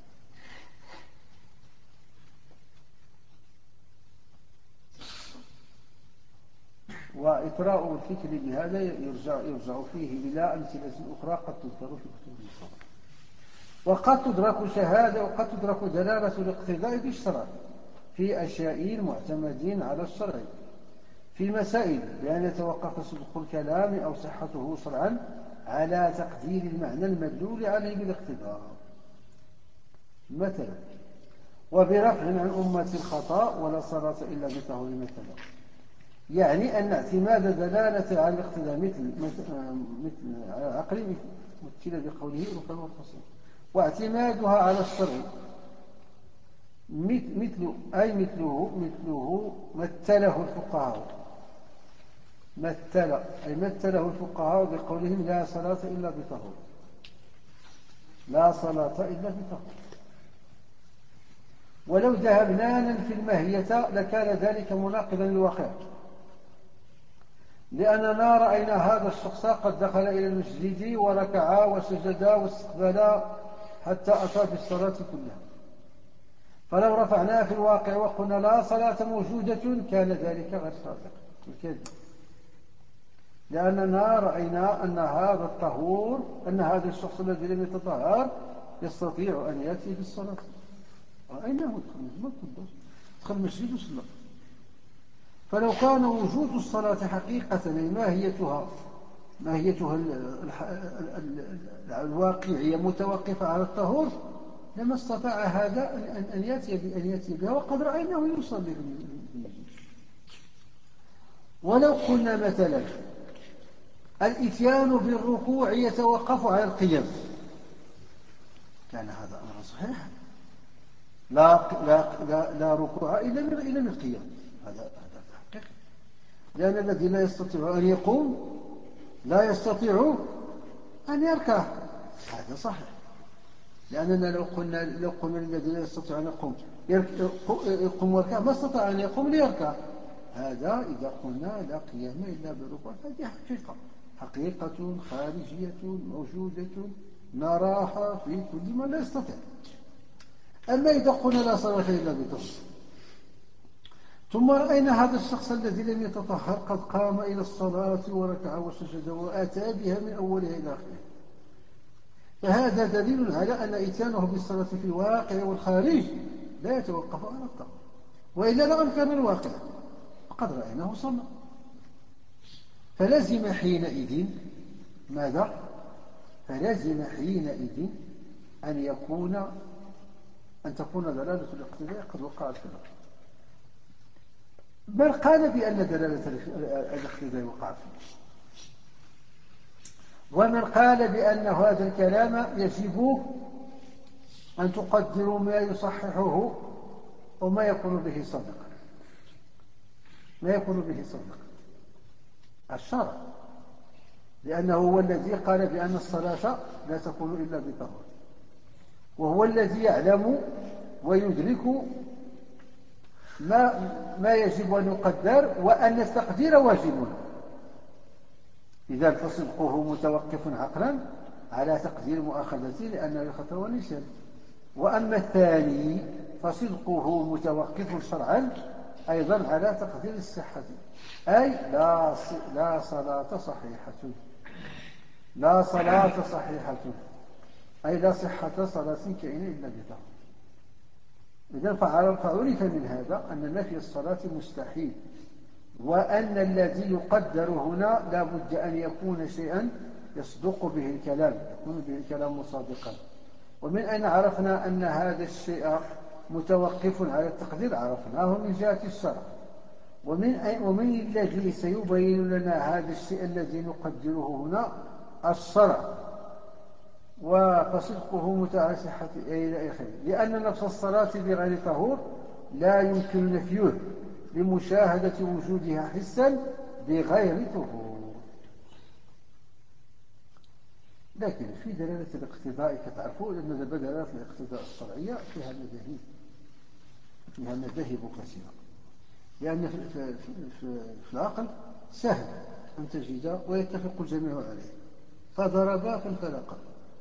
وإطراء الفكر بهذا يرجع فيه إلى أمثلة أخرى قد تذكر في كتب الأخرى. وقد تدرك شهادة وقد تدرك دلالة الاقتضاء بالشرع في أشياء معتمدين على الشرع، في مسائل بأن يتوقف صدق الكلام أو صحته شرعا على تقدير المعنى المدلول عليه بالاقتضاء. مثلا وبرفع عن أمة الخطأ ولا صلاة إلا بطهور مثلا، يعني أن اعتماد دلالة على الاقتضاء مثل على العقل مثل بقوله رفع والتصريف، واعتمادها على الشرع مثله مثله الفقهاء بقولهم لا صلاة إلا بطهور، لا صلاة إلا بطهور. ولو ذهبنا في الماهية لكان ذلك مناقضا للواقع، لأننا رأينا هذا الشخص قد دخل إلى المسجد وركع وسجد واستقبل حتى أتى بالصلاة كلها، فلو رفعناه في الواقع وقلنا لا صلاة موجودة كان ذلك غير صادق الكذب، لأننا رأينا أن هذا الشخص الذي لم يتطهر يستطيع أن يأتي بالصلاة. رأيناه دخل المسجد وصلى. فلو كان وجود الصلاة حقيقة ماهيتها الواقعية متوقفة على الطهور لما استطاع هذا أن يأتي بها، وقد رأيناه يصلي به. ولو قلنا مثلا الإتيان بالركوع يتوقف على القيام، كان هذا أمر صحيح، لا ركوع إلا من القيام، هذا حقيقي، لأن الذي لا يستطيع أن يقوم لا يستطيع أن يركع، هذا صحيح. لأننا لو قلنا الذي لا يستطيع أن يقوم ويركع ما استطاع أن يقوم ليركع، هذا إذا قلنا لا قيام إلا بالركوع هذه حقيقة خارجية موجودة نراها في كل من لا يستطيع. أما إذا قلنا لا صلاة إلا بطهر، ثم رأينا هذا الشخص الذي لم يتطهر قد قام إلى الصلاة وركع وسجد وأتى بها من أولها إلى آخره، فهذا دليل على أن إتيانه بالصلاة في الواقع والخارج لا يتوقف على الطهر، وإلا لأنكر الواقع وقد رأيناه صلى. فلزم حينئذ ماذا؟ فلزم حينئذ أن تكون دلالة الاقتداء قد وقعت في الأرض. بل قال بأن دلالة الاقتداء وقعت في الأرض، ومن قال بأن هذا الكلام يجب أن تقدروا ما يصححه وما يكون به صدق، ما يكون به صدق الشرع، لأنه هو الذي قال بأن الصلاة لا تكون إلا بطهر، وهو الذي يعلم ويدرك ما يجب أن يقدر، وأن التقدير واجب، إذا فصدقه متوقف عقلا على تقدير مؤاخذته لأنه الخطأ والنسيان. وأما الثاني فصدقه متوقف شرعا أيضا على تقدير الصحة، أي لا صلاة صحيحة، لا صلاة صحيحة، أي لا صحة صلاة كائنة إلا بطهر. إذن فعرف من هذا أن نفي الصلاة مستحيل، وأن الذي يقدر هنا لا بد أن يكون شيئا يصدق به الكلام، يكون به الكلام مصادقا. ومن أين عرفنا أن هذا الشيء متوقف على التقدير؟ عرفناه من جهة الشرع. ومن الذي سيبين لنا هذا الشيء الذي نقدره هنا؟ الشرع. وفصدقه متعلق صحة إلى آخره، لأن نفس الصلاة بغير طهور لا يمكن نفيه لمشاهدة وجودها حسا بغير طهور. لكن في دلالة الاقتضاء كتعرفون أن دلالة الاقتضاء الشرعية فيها مذاهب كثيرة، لأن في العقل سهل أن تجد ويتفق الجميع عليه، فضربا فانفلقا،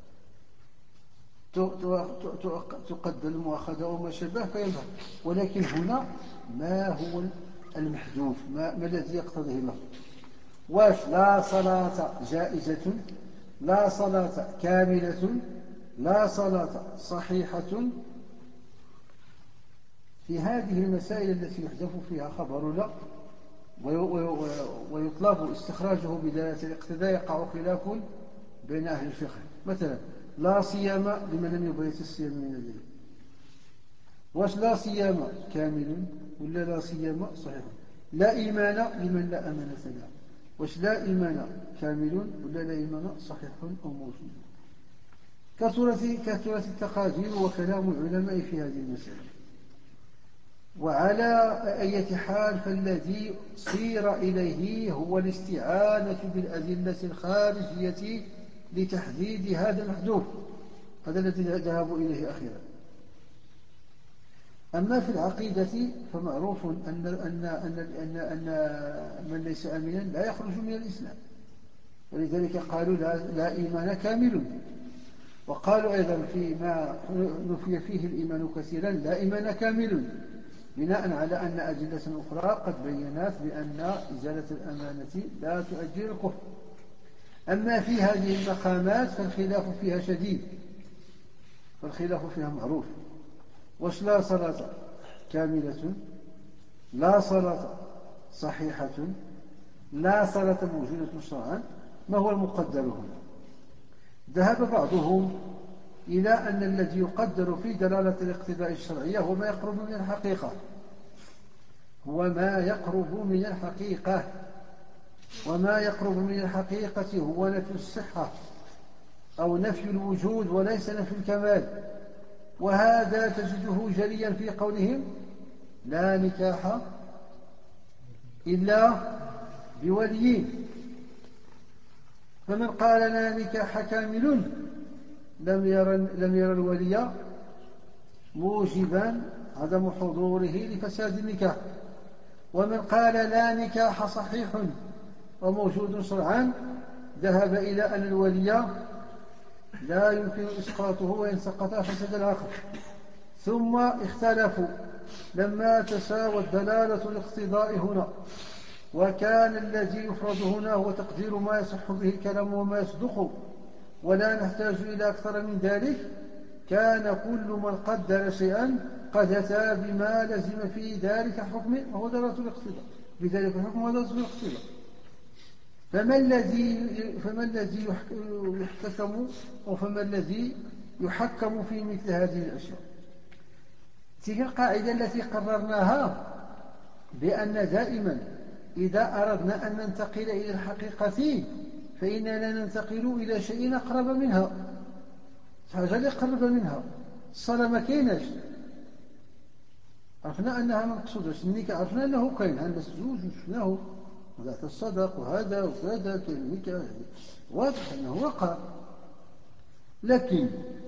تقدر المؤاخذة وما شبه فينفع. ولكن هنا ما هو المحذوف؟ ما الذي يقتضيه اللفظ؟ واش لا صلاة جائزة، لا صلاة كاملة، لا صلاة صحيحة؟ في هذه المسائل التي يحذف فيها خبر لا ويطلب استخراجه بدلالة الاقتضاء يقع خلاف بين أهل الفقه. مثلا لا صيام لمن لم يبيت الصيام من الليل، واش لا صيام كامل ولا لا صيام صحيح؟ لا إيمان لمن لا أمانة له، واش لا إيمان كامل ولا لا إيمان صحيح أو موجود؟ كثرة التقادير وكلام العلماء في هذه المسألة. وعلى أي حال فالذي صير إليه هو الاستعانة بالأدلة الخارجية لتحديد هذا المحذوف، هذا الذي ذهبوا إليه أخيرا. أما في العقيدة فمعروف أن من ليس آمنا لا يخرج من الإسلام، ولذلك قالوا لا إيمان كامل. وقالوا أيضا فيما نفي فيه الإيمان كثيرا لا إيمان كامل، بناء على أن أدلة أخرى قد بينات بأن إزالة الأمانة لا تؤدي الكفر. أما في هذه المقامات فالخلاف فيها شديد، فالخلاف فيها معروف. واش لا صلاة كاملة، لا صلاة صحيحة، لا صلاة موجودة شرعا، ما هو المقدر هنا؟ ذهب بعضهم إلى أن الذي يقدر في دلالة الاقتضاء الشرعية هو ما يقرب من الحقيقة، هو ما يقرب من الحقيقة، وما يقرب من الحقيقة هو نفي الصحة أو نفي الوجود وليس نفي الكمال. وهذا تجده جليا في قولهم لا نكاح إلا بوليين. فمن قال لا نكاح كامل لم ير الولي موجبا عدم حضوره لفساد النكاح. ومن قال لا نكاح صحيح وموجود شرعا ذهب إلى أن الولي لا يمكن إسقاطه وإن سقط فسد العقد. ثم اختلفوا لما تساوت دلالة الاقتضاء هنا، وكان الذي يفرض هنا هو تقدير ما يصح به الكلام وما يصدق ولا نحتاج إلى أكثر من ذلك. كان كل من قدر شيئا قد أتى بما لزم في ذلك الحكم وهو دلالة الاقتضاء، بذلك الحكم وهو دلالة الاقتضاء. فما الذي يحتكم وفما الذي يحكم في مثل هذه الأشياء؟ تلك القاعدة التي قررناها بأن دائما إذا أردنا أن ننتقل إلى الحقيقة فإننا ننتقل إلى شيء أقرب منها، حاجة اللي قرب منها. الصلاة ما كايناش، عرفنا أنها ما مقصودش. النكاح عرفنا أنه كاين، عندنا الزوج وشفناه وذات الصدق وهذا وكذا، كاين النكاح واضح أنه وقع. لكن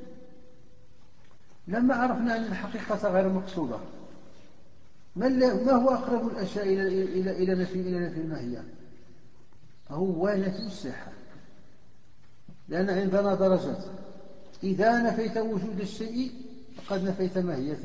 لما عرفنا أن الحقيقة غير مقصودة، ما هو أقرب الأشياء إلى نفي الماهية؟ هو نفي الصحة. لأن عندنا درجات، إذا نفيت وجود الشيء فقد نفيت ماهيته،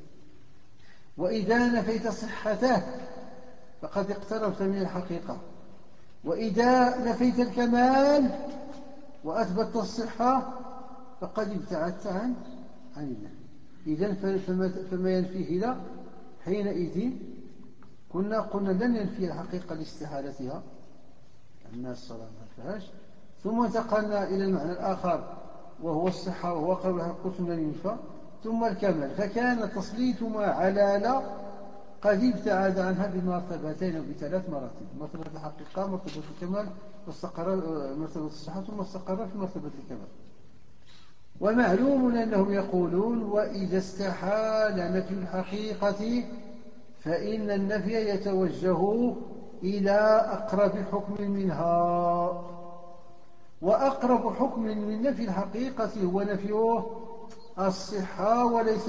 وإذا نفيت صحته فقد اقتربت من الحقيقة، وإذا نفيت الكمال وأثبتت الصحة فقد ابتعدت عن الله. إذن فما ينفيه لا، حينئذ قلنا لن ينفي الحقيقة لاستحالتها، أن الصلاة ما فيهاش. ثم انتقلنا إلى المعنى الآخر وهو الصحة، وهو قولها قلت لن ينفى. ثم الكمال، فكان تسليط ما على لا قد ابتعد عنها بمرتبتين أو بثلاث مراتب: مرتبة الحقيقة، مرتبة الكمال، مرتبة الصحة، ثم استقر في مرتبة الكمال. ومعلوم أنهم يقولون وإذا استحال نفي الحقيقة فإن النفي يتوجه إلى أقرب حكم منها، وأقرب حكم من نفي الحقيقة هو نفي الصحة وليس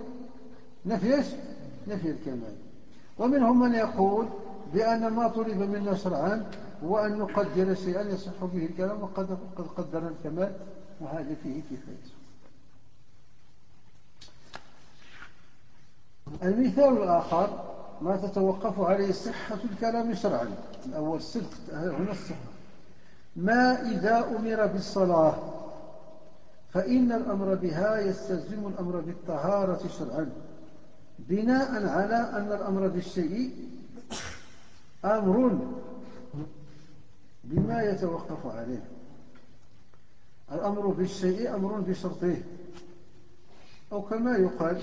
نفي الكمال. ومنهم من يقول بأن ما طلب منا شرعا هو أن نقدر شيئا يصح به الكلام وقد قدر الكمال، وهذا فيه كفاية. المثال الآخر ما تتوقف عليه صحة الكلام شرعا. الأول صدق، هنا الصحة. ما إذا أمر بالصلاة فإن الأمر بها يستلزم الأمر بالطهارة شرعا، بناء على أن الأمر بالشيء أمر بما يتوقف عليه. الأمر بالشيء أمر بشرطه، أو كما يقال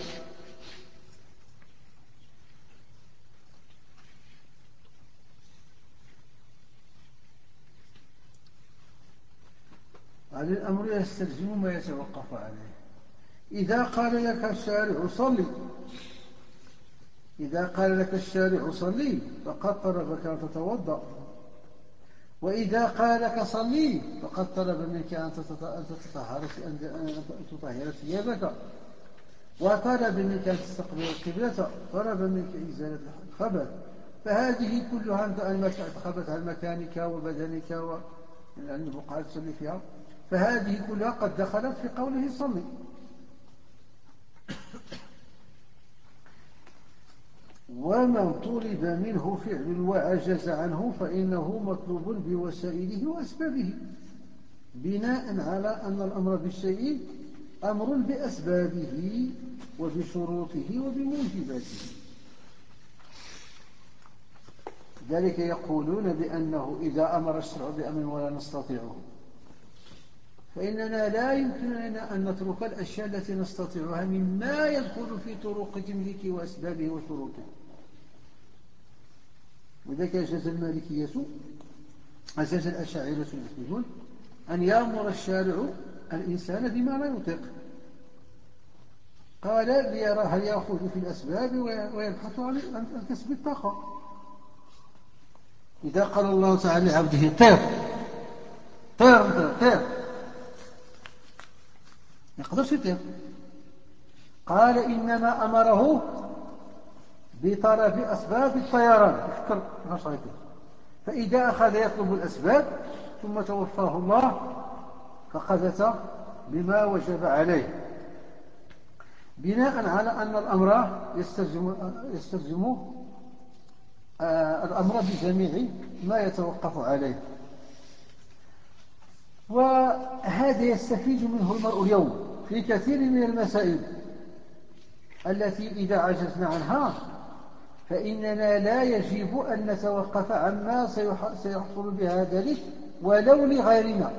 على الأمر يستلزم ما يتوقف عليه. إذا قال لك الشارع صلي، إذا قال لك الشارع صلي فقد طلبك أن تتوضأ، وإذا قال لك صلي فقد طلب منك أن تطهر ثيابك، وطلب منك أن تستقبل القبلة، طلب منك إزالة الخبث. فهذه كلها الخبث عن مكانك وبدنك وعن البقعة تصلي فيها، فهذه كلها قد دخلت في قوله صلي. ومن طلب منه فعل وعجز عنه فإنه مطلوب بوسائله وأسبابه، بناء على أن الأمر بالشيء أمر بأسبابه وبشروطه وبموجباته. ذلك يقولون بأنه إذا أمر الشرع بأمر ولا نستطيعه فإننا لا يمكننا أن نترك الأشياء التي نستطيعها مما يدخل في طرق تمليكه وأسبابه وشروطه. وذلك أجاز المالكية أجاز الأشاعرة يقولون أن يأمر الشارع الإنسان بما لا يطيق. قال ليرى هل يأخذ في الأسباب ويبحث عن كسب الطاقة. إذا قال الله تعالى لعبده طير طير طير يقدرش يطير. قال إنما أمره بطلب أسباب الطيران يفكر نشاطه، فإذا أخذ يطلب الأسباب ثم توفاه الله فقد أتى بما وجب عليه، بناء على أن الأمر يستلزم الأمر بجميع ما يتوقف عليه. وهذا يستفيد منه المرء اليوم في كثير من المسائل التي إذا عجزنا عنها فإننا لا يجب أن نتوقف عما سيحصل بها ذلك ولو لغيرنا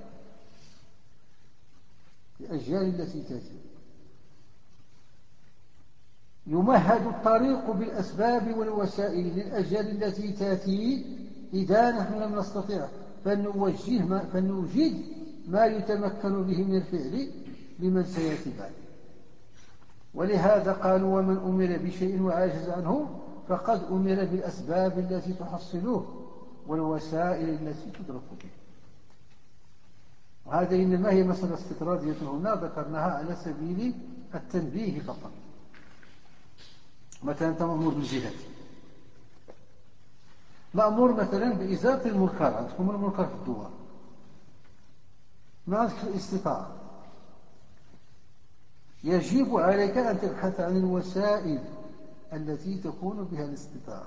الأجيال التي تأتي. يمهد الطريق بالأسباب والوسائل للأجيال التي تأتي إذا نحن لم نستطيع فنوجد ما يتمكن به من الفعل لمن سيأتي بعد. ولهذا قالوا ومن أمر بشيء وعاجز عنه فقد أمر بالأسباب التي تحصله والوسائل التي تدرك به. وهذه إنما هي مسألة استطرادية هنا ذكرناها على سبيل التنبيه فقط. مثلا أنت مأمور بالجهاد، مأمور مثلا بإزالة المنكر، عندكم المنكر في الدوار، ما عندك الاستطاعة، يجب عليك أن تبحث عن الوسائل التي تكون بها الاستطاعة،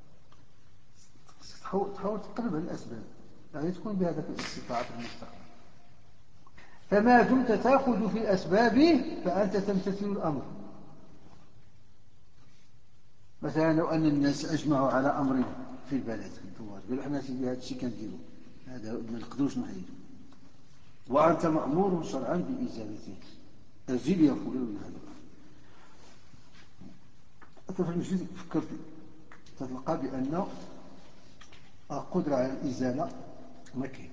تحاول تقلب الأسباب يعني تكون بها ذلك الاستطاعة في المستقبل. فما دمت تأخذ في الأسباب فأنت تمتثل الأمر. مثلا لو أن الناس أجمعوا على أمر في البلد في الدوار قالوا احنا سيدي هذا الشيء كنديرو هذا ما نقدروش نحيدو وأنت مأمور شرعا بإزالته، أجل يا فلان هذا. أنت في المسجد فكرت تلقى بأن القدرة على الإزالة ما كاين.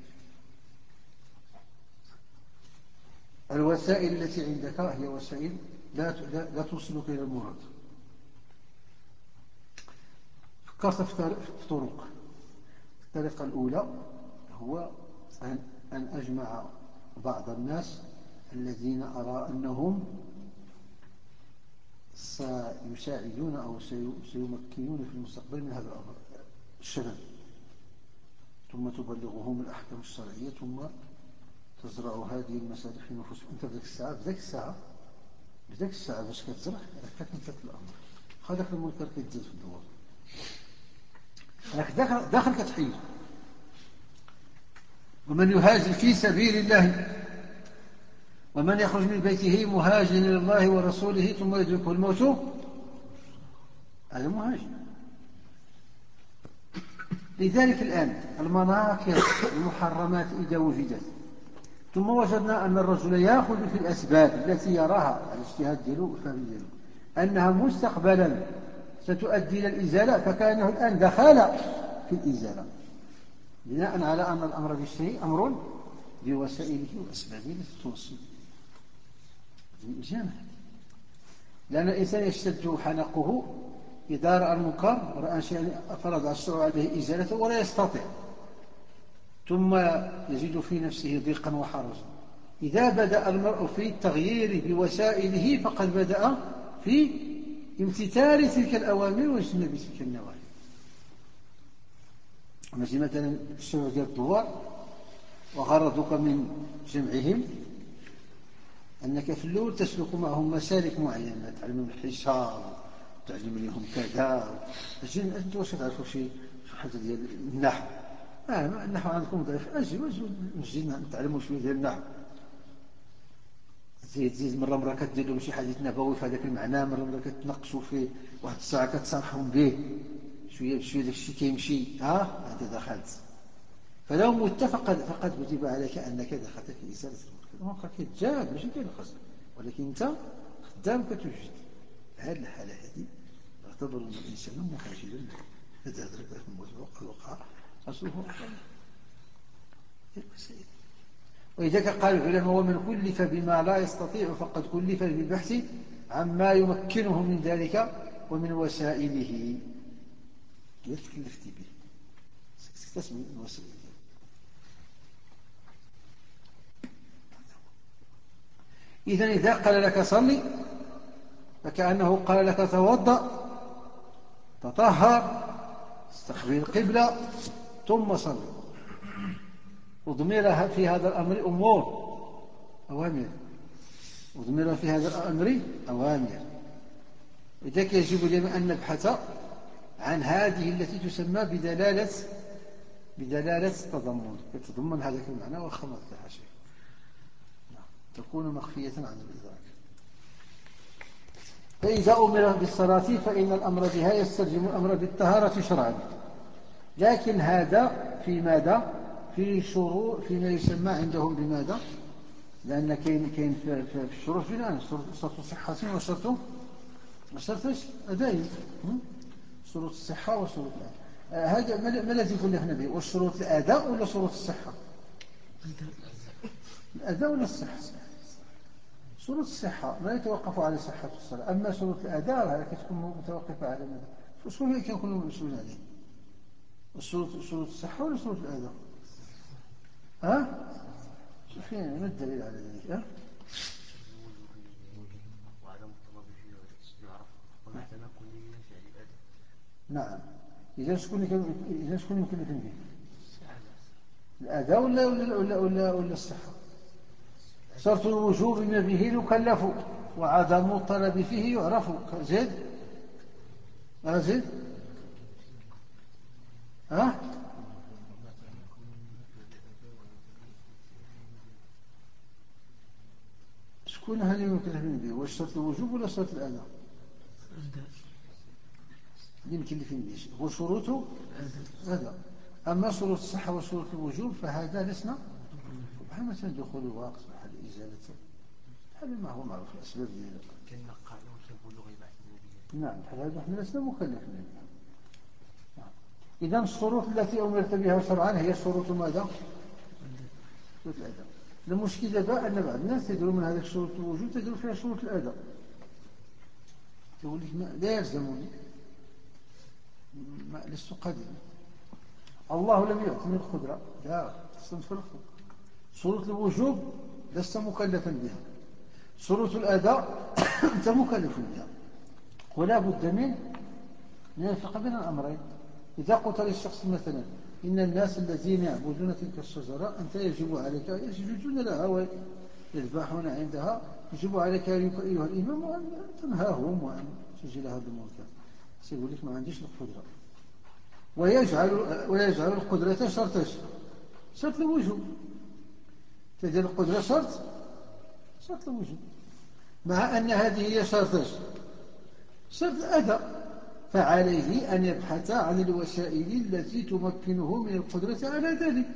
الوسائل التي عندك هي وسائل لا توصلك إلى المراد. فكرت في طرق. الطريقة الأولى هو أن أجمع بعض الناس الذين أرى أنهم سيساعدون أو سيمكنون في المستقبل من هذا الأمر الشباب، ثم تبلغهم الأحكام الشرعية ثم تزرع هذه المسائل في نفوسهم. أنت بذاك الساعة باش كتزرع راك كتمتثل الأمر. هذاك المنكر كيتزاد في الدوار راك داخل كتحيد. ومن يهاجر في سبيل الله ومن يخرج من بيته مهاجرا إلى الله ورسوله ثم يدركه الموت هذا مهاجر. لذلك الآن المناكر المحرمات إذا وجدت ثم وجدنا أن الرجل يأخذ في الأسباب التي يراها على الاجتهاد ديالو والفهم ديالو أنها مستقبلا ستؤدي إلى الإزالة فكأنه الآن دخل في الإزالة، بناء على أن الأمر بالشيء أمر بوسائله وأسبابه التي توصل الجامع. لأن الإنسان يشتد حنقه إذا رأى المنكر ورأى شيئا فرض الشرع عليه إزالته ولا يستطيع ثم يجد في نفسه ضيقا وحرجا. إذا بدأ المرء في التغيير بوسائله فقد بدأ في امتثال تلك الأوامر واجتناب تلك النواهي. ماشي مثلا الشباب ديال الدوار وغرضك من جمعهم أنك في الأول تسلك معهم مسالك معينة، تعلمهم الحساب تعلم لهم كذا. أنتوا واش تعرفوا شي حاجة ديال النحو؟ النحو عندكم ضعيف، أجيو نجي نتعلموا شوية ديال النحو. زيد مرة كدير لهم شي حديث نبوي في هذاك المعنى، مرة كتناقشوا فيه واحد الساعة كتصالحهم به شوية بشوية داك الشيء كيمشي. هذا دخلت فلو مت فقد كتب عليك أنك دخلت في إزالة المنكر. المنكر كيتجاب ماشي كاين القصد، ولكن أنت خدام كتوجد. هذه الحالة هذه يعتبر الإنسان مخرجا إذا أدركه الموت وقع أصله أقل. ولذلك قال العلماء: ومن كلف بما لا يستطيع فقد كلف بالبحث عما يمكنه من ذلك ومن وسائله. لا تكلفت به، تسمي الوسائل. إذا قال لك صلي فكأنه قال لك توضأ، تطهر، استقبل القبلة، ثم صلي. وضمر في هذا الأمر أوامر. وضمر في هذا الأمر أوامر. لذلك يجب لنا أن نبحث عن هذه التي تسمى بدلالة التضمن، يتضمن هذا المعنى وخمرة الحاشية، تكون مخفية عن الإدراك. فإذا أمر بالصلاة فإن الأمر بها يستلزم الأمر بالطهارة شرعا، لكن هذا في ماذا؟ في شروط، فيما يسمى عندهم بماذا؟ لأن كاين في الشروط فينا شرط صحة وشرط أداء. شروط الصحة وشروط الأداء. هذا ما الذي كلفنا به؟ والشروط الأداء ولا شروط الصحة؟ الأداء ولا الصحة؟ شروط الصحة لا يتوقف على صحة الصلاة، أما شروط الأداء كتكون متوقفة على ماذا؟ شكون اللي كنكونوا مسؤولين عليه؟ شروط الصحة ولا شروط الأداء؟ فين ما الدليل على ذلك؟ وعدم الطلب فيه يعرف والتمكن من فعل الأداء. نعم. إذا شكون مكلف به؟ الأداء ولا الصحة؟ شرط الوجوب ما به نكلف وعدم الطلب فيه يعرف. زيد زيد شكون هل مكلفين به؟ واش شرط الوجوب ولا شرط الأداء؟ اللي مكلفين به هو شروطه أداء. أما شروط الصحة وشروط الوجوب فهذا لسنا بحال مثلا دخول الوقت، بحال إزالة، بحال ما هو معروف الأسباب ديالها. كالنقال وكالبلوغ بعد النبي. نعم، بحال هذا حنا لسنا مكلفين بها. إذا الشروط التي أمرت بها شرعا هي شروط ماذا؟ شروط الأداء. المشكلة دابا أن بعض الناس يدروا من هذه شروط الوجوب تدروا فيها شروط الأداء. تقول لك لا يلزمني، لست قادرا، الله لم يعطني القدرة. لا، تستنفرقوا. شروط الوجوب لست مكلفا بها، شروط الأداء أنت مكلف بها. ولا بد من الفرق بين الأمرين. إذا قلت للشخص مثلا إن الناس الذين يعبدون تلك الشجرة أنت يجب عليك، يسجدون لها ويذبحون عندها، يجب عليك أيها الإمام أن تنهاهم وأن تجي هذا المنكر. سيقول لك ما عنديش القدرة، ويجعل القدرة شرط الوجوب. تجعل القدرة شرط الوجوب، مع أن هذه هي شرط الأداء. فعليه أن يبحث عن الوسائل التي تمكنه من القدرة على ذلك.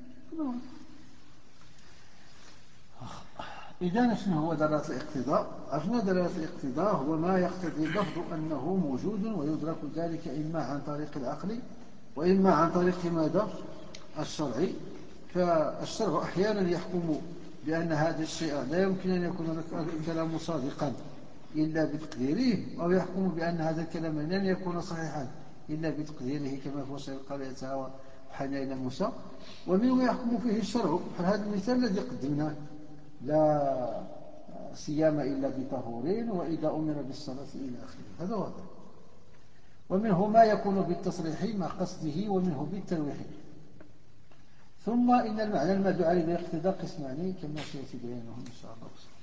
إذا شنو هو دلالة الاقتضاء؟ عرفنا دلالة الاقتضاء هو ما يقتضي اللفظ أنه موجود ويدرك ذلك إما عن طريق العقل وإما عن طريق ماذا؟ الشرع. فالشرع أحيانا يحكم بأن هذا الشيء لا يمكن أن يكون الكلام صادقا إلا بتقديره، أو يحكم بأن هذا الكلام لن يكون صحيحا إلا بتقديره، كما في وسائل القرية وحنا إلى موسى. ومنه يحكم فيه الشرع، فهذا المثال الذي قدمناه لا صيام إلا بطهور وإذا أمر بالصلاة إلى آخره، هذا واضح. ومنه ما يكون بالتصريح مع قصده، ومنه بالتلويح. ثم إن المعنى المدعو عليه بالاقتضاء قسمان كما سيأتي بيانه إن شاء الله.